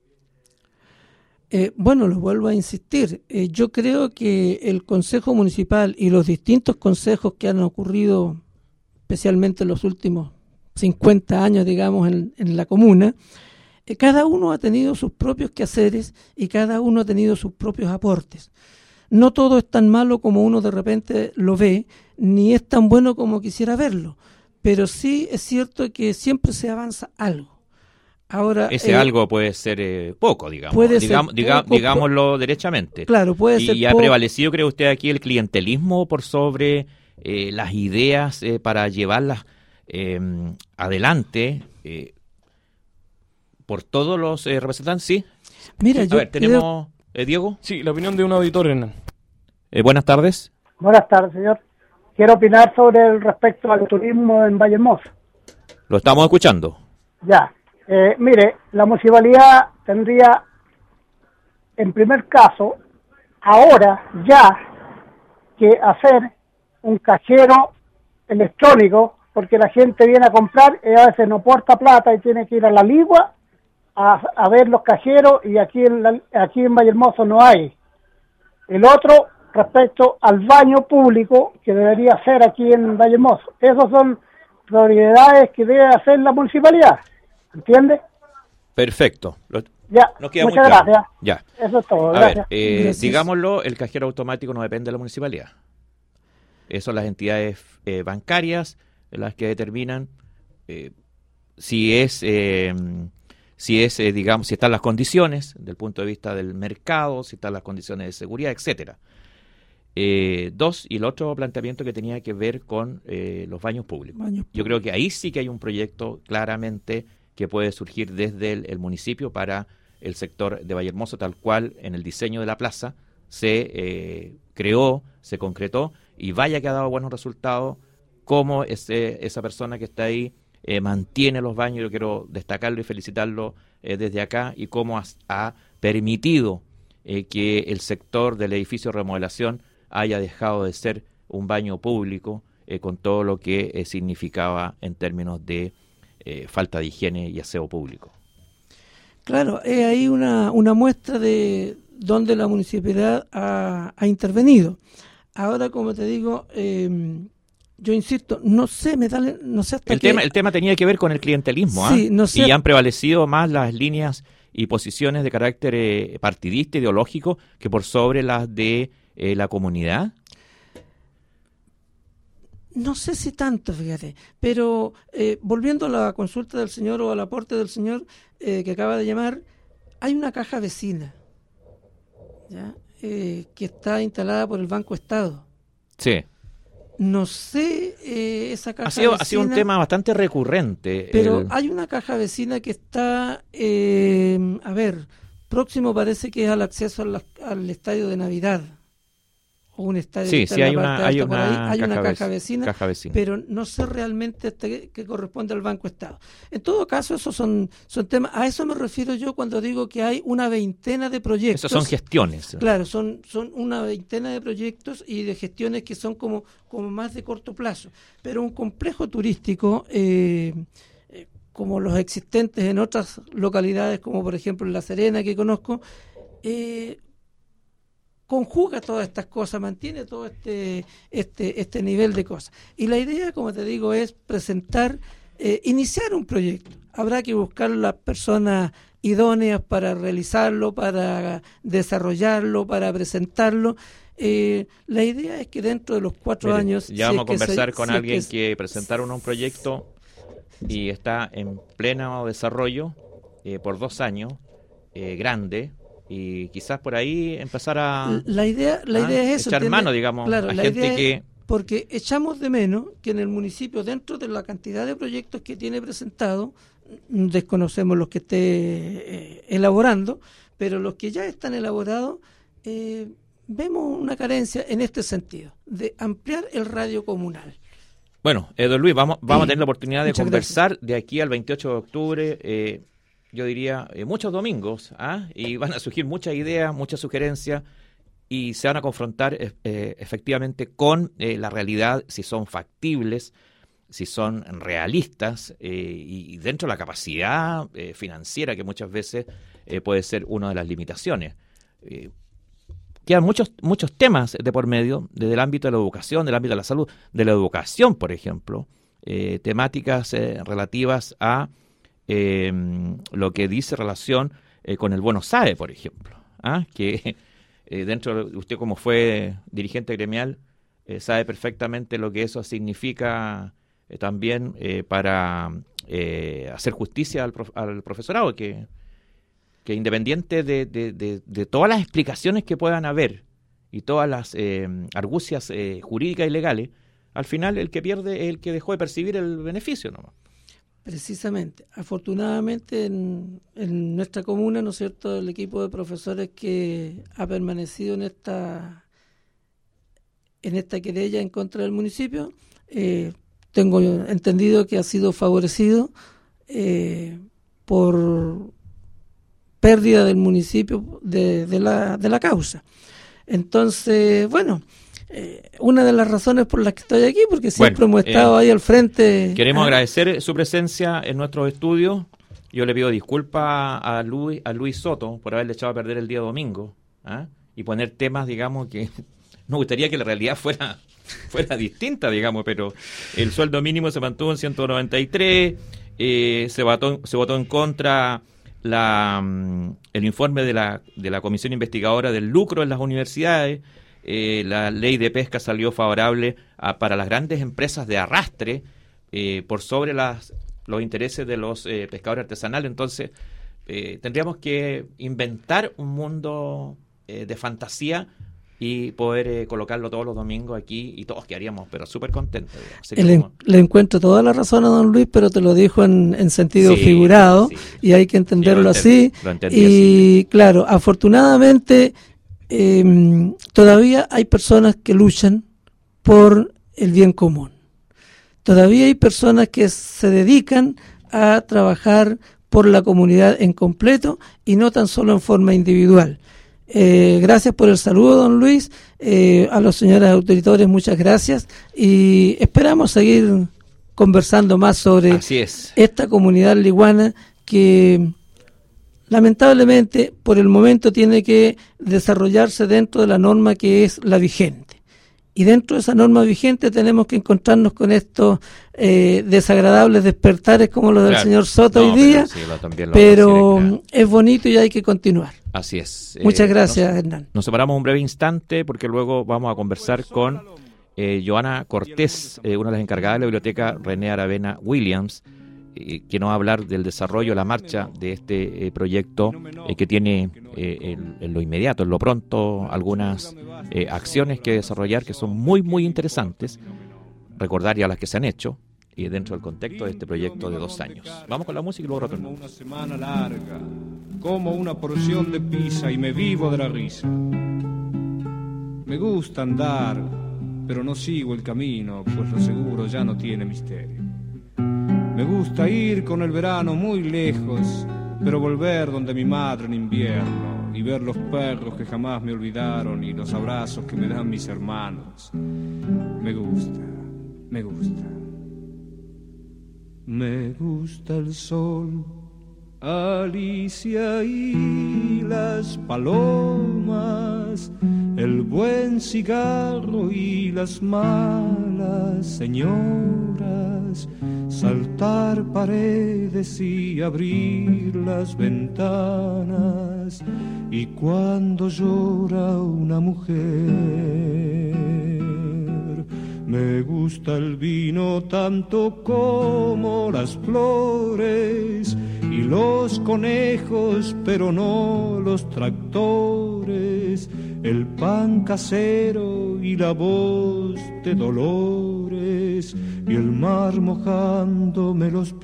Eh, bueno, lo vuelvo a insistir. Eh, yo creo que el Consejo Municipal y los distintos consejos que han ocurrido, especialmente en los últimos cincuenta años, digamos, en, en la comuna, eh, cada uno ha tenido sus propios quehaceres y cada uno ha tenido sus propios aportes. No todo es tan malo como uno de repente lo ve, ni es tan bueno como quisiera verlo, pero sí es cierto que siempre se avanza algo. Ahora, Ese eh, algo puede ser eh, poco, digamos, puede digamos, ser diga, poco, digámoslo derechamente. Claro, puede y, ser ¿Y ha poco. prevalecido, cree usted, aquí el clientelismo por sobre eh, las ideas eh, para llevarlas eh, adelante eh, por todos los eh, representantes? Sí. Mira, A yo ver, tenemos eh, Diego. Sí, la opinión de un auditor, Hernán. Eh, buenas tardes. Buenas tardes, señor. Quiero opinar sobre el respecto al turismo en Vallehermoso. Lo estamos escuchando. Ya. Eh, mire, la municipalidad tendría, en primer caso, ahora ya que hacer un cajero electrónico, porque la gente viene a comprar y a veces no porta plata y tiene que ir a la Ligua a, a ver los cajeros, y aquí en, la, aquí en Vallehermoso no hay. El otro, respecto al baño público, que debería ser aquí en Vallehermoso. Esas son prioridades que debe hacer la municipalidad. ¿Entiende? Perfecto. Lo, ya, nos queda muchas muy claro. gracias. Ya. Eso es todo, A gracias. ver, eh, Gracias. digámoslo, el cajero automático no depende de la municipalidad. Esas son las entidades eh, bancarias las que determinan eh, si es eh, si es, eh, digamos, si están las condiciones del punto de vista del mercado, si están las condiciones de seguridad, etcétera. Eh, dos, y el otro planteamiento que tenía que ver con eh, los baños públicos. Baños Yo creo que ahí sí que hay un proyecto claramente que puede surgir desde el, el municipio para el sector de Vallehermoso, tal cual en el diseño de la plaza se eh, creó, se concretó, y vaya que ha dado buenos resultados, cómo ese, esa persona que está ahí eh, mantiene los baños. Yo quiero destacarlo y felicitarlo eh, desde acá, y cómo ha, ha permitido eh, que el sector del edificio de remodelación haya dejado de ser un baño público eh, con todo lo que eh, significaba en términos de eh, falta de higiene y aseo público. Claro, es ahí una, una muestra de donde la municipalidad ha, ha intervenido. Ahora, como te digo, eh, yo insisto, no sé, me da, no sé hasta el qué... tema, el tema tenía que ver con el clientelismo, sí, ¿eh? no sé. Y han prevalecido más las líneas y posiciones de carácter eh, partidista, ideológico, que por sobre las de eh, la comunidad. No sé si tanto, fíjate, pero eh, volviendo a la consulta del señor o al aporte del señor eh, que acaba de llamar, hay una caja vecina, ¿ya? Eh, que está instalada por el Banco Estado. Sí. No sé eh, esa caja ha sido, vecina... Ha sido un tema bastante recurrente. Pero el... hay una caja vecina que está, eh, a ver, próximo parece que es al acceso al, al estadio de Navidad. O un estadio sí, que está sí, en hay la una, parte hay alta por ahí. una, Hay caja una caja vec- vecina, caja vecina, pero no sé realmente hasta qué, qué corresponde al Banco Estado. En todo caso, esos son, son temas, a eso me refiero yo cuando digo que hay una veintena de proyectos. Esas son gestiones. Claro, son, son una veintena de proyectos y de gestiones que son como, como más de corto plazo. Pero un complejo turístico, eh, eh, como los existentes en otras localidades, como por ejemplo en La Serena, que conozco, eh, conjuga todas estas cosas, mantiene todo este este este nivel de cosas. Y la idea, como te digo, es presentar, eh, iniciar un proyecto. Habrá que buscar las personas idóneas para realizarlo, para desarrollarlo, para presentarlo. Eh, la idea es que dentro de los cuatro Mire, años... Ya si vamos a conversar se, con si alguien que, que presentaron un proyecto y está en pleno desarrollo eh, por dos años, eh, grande, y quizás por ahí empezar a la idea la idea ¿ah? es eso, echar ¿entiendes? mano, digamos, claro, a la gente idea que es, porque echamos de menos que en el municipio, dentro de la cantidad de proyectos que tiene presentado, desconocemos los que esté eh, elaborando, pero los que ya están elaborados, eh, vemos una carencia en este sentido, de ampliar el radio comunal. Bueno, eh, don Luis, vamos, vamos a tener la oportunidad de Muchas conversar gracias. de aquí al veintiocho de octubre, eh, yo diría, eh, muchos domingos, ¿ah? Y van a surgir muchas ideas, muchas sugerencias, y se van a confrontar eh, eh, efectivamente con eh, la realidad, si son factibles, si son realistas, eh, y, y dentro de la capacidad eh, financiera, que muchas veces eh, puede ser una de las limitaciones. Eh, quedan muchos, muchos temas de por medio, desde el ámbito de la educación, del ámbito de la salud, de la educación, por ejemplo, eh, temáticas eh, relativas a Eh, lo que dice relación eh, con el bono SAE, por ejemplo, ¿ah? que eh, dentro de usted, como fue dirigente gremial, eh, sabe perfectamente lo que eso significa eh, también eh, para eh, hacer justicia al, prof, al profesorado, que, que independiente de, de, de, de todas las explicaciones que puedan haber y todas las eh, argucias eh, jurídicas y legales, al final el que pierde es el que dejó de percibir el beneficio, ¿no? Precisamente, afortunadamente en, en nuestra comuna, ¿no es cierto?, el equipo de profesores que ha permanecido en esta en esta querella en contra del municipio, eh, tengo entendido que ha sido favorecido eh, por pérdida del municipio de, de la de la causa. Entonces, bueno, Eh, una de las razones por las que estoy aquí, porque siempre bueno, hemos estado eh, ahí al frente. Queremos ah, agradecer su presencia en nuestros estudios. Yo le pido disculpas a Luis, a Luis Soto por haberle echado a perder el día domingo, ¿ah? Y poner temas, digamos, que nos gustaría que la realidad fuera fuera distinta, digamos, pero el sueldo mínimo se mantuvo en ciento noventa y tres, eh, se votó, se votó en contra la el informe de la, de la Comisión Investigadora del Lucro en las universidades. Eh, la ley de pesca salió favorable a, para las grandes empresas de arrastre eh, por sobre las, los intereses de los eh, pescadores artesanales. Entonces eh, tendríamos que inventar un mundo eh, de fantasía y poder eh, colocarlo todos los domingos aquí y todos quedaríamos pero súper contentos. Le, como... le encuentro toda la razón a don Luis, pero te lo dijo en, en sentido sí, figurado sí, y hay que entenderlo sí, lo entendí, así. Lo entendí y así. Claro, afortunadamente eh, todavía hay personas que luchan por el bien común. Todavía hay personas que se dedican a trabajar por la comunidad en completo y no tan solo en forma individual. Eh, gracias por el saludo, don Luis. Eh, a los señores autoritores, muchas gracias. Y esperamos seguir conversando más sobre Así es. esta comunidad liguana que lamentablemente por el momento tiene que desarrollarse dentro de la norma que es la vigente. Y dentro de esa norma vigente tenemos que encontrarnos con estos eh, desagradables despertares como los del claro. señor Soto no, hoy día, pero, sí, lo, también lo pero claro. es bonito y hay que continuar. Así es. Muchas eh, gracias, nos, Hernán. Nos separamos un breve instante porque luego vamos a conversar con eh, Joana Cortés, eh, una de las encargadas de la biblioteca René Aravena Williams, eh, que nos va a hablar del desarrollo, la marcha de este eh, proyecto eh, que tiene eh, en, en lo inmediato, en lo pronto, algunas eh, acciones que desarrollar que son muy, muy interesantes. Recordar ya las que se han hecho y dentro del contexto de este proyecto de dos años. Vamos con la música y luego retornamos. Una semana larga, como una porción de pizza y me vivo de la risa. Me gusta andar, pero no sigo el camino, pues lo seguro ya no tiene misterio. Me gusta ir con el verano muy lejos, pero volver donde mi madre en invierno y ver los perros que jamás me olvidaron y los abrazos que me dan mis hermanos. Me gusta, me gusta. Me gusta el sol, Alicia y las palomas, el buen cigarro y las malas señoras, saltar paredes y abrir las ventanas, y cuando llora una mujer. Me gusta el vino tanto como las flores y los conejos, pero no los tractores, el pan casero y la voz de Dolores y el mar mojándome los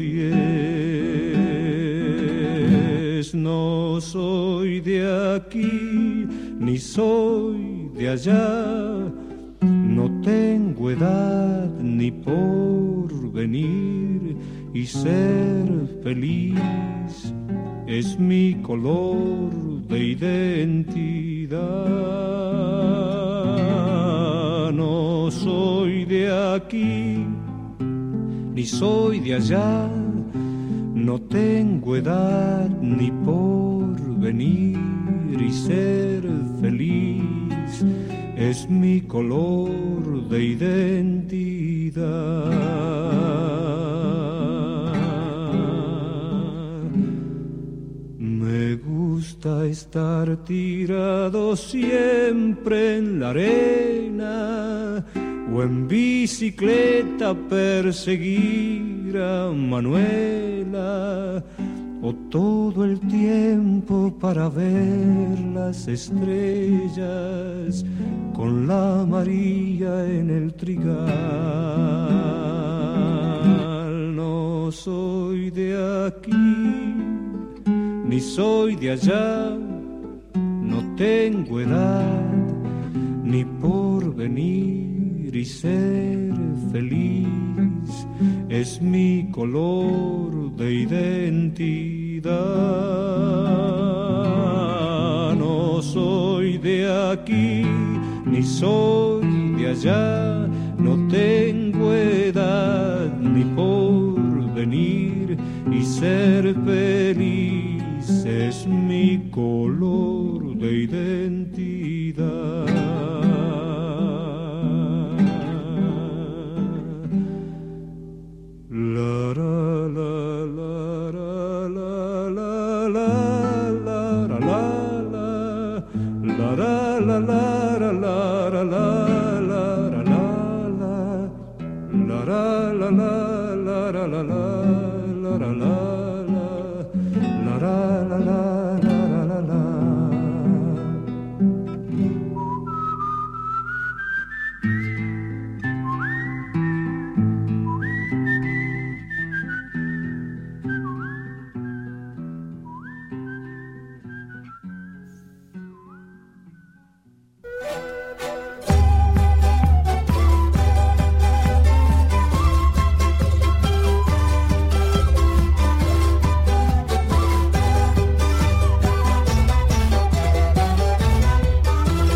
pies. No soy de aquí ni soy de allá, no tengo edad ni porvenir, y ser feliz es mi color de identidad. No soy de aquí ni soy de allá, no tengo edad ni porvenir, y ser feliz es mi color de identidad. Me gusta estar tirado siempre en la arena o en bicicleta perseguir a Manuela, o todo el tiempo para ver las estrellas con la María en el trigal. No soy de aquí ni soy de allá, no tengo edad ni porvenir, y ser feliz es mi color de identidad. No soy de aquí ni soy de allá, no tengo edad ni porvenir, y ser feliz es mi color de identidad. La la la la la la la la la la la la la la la la la la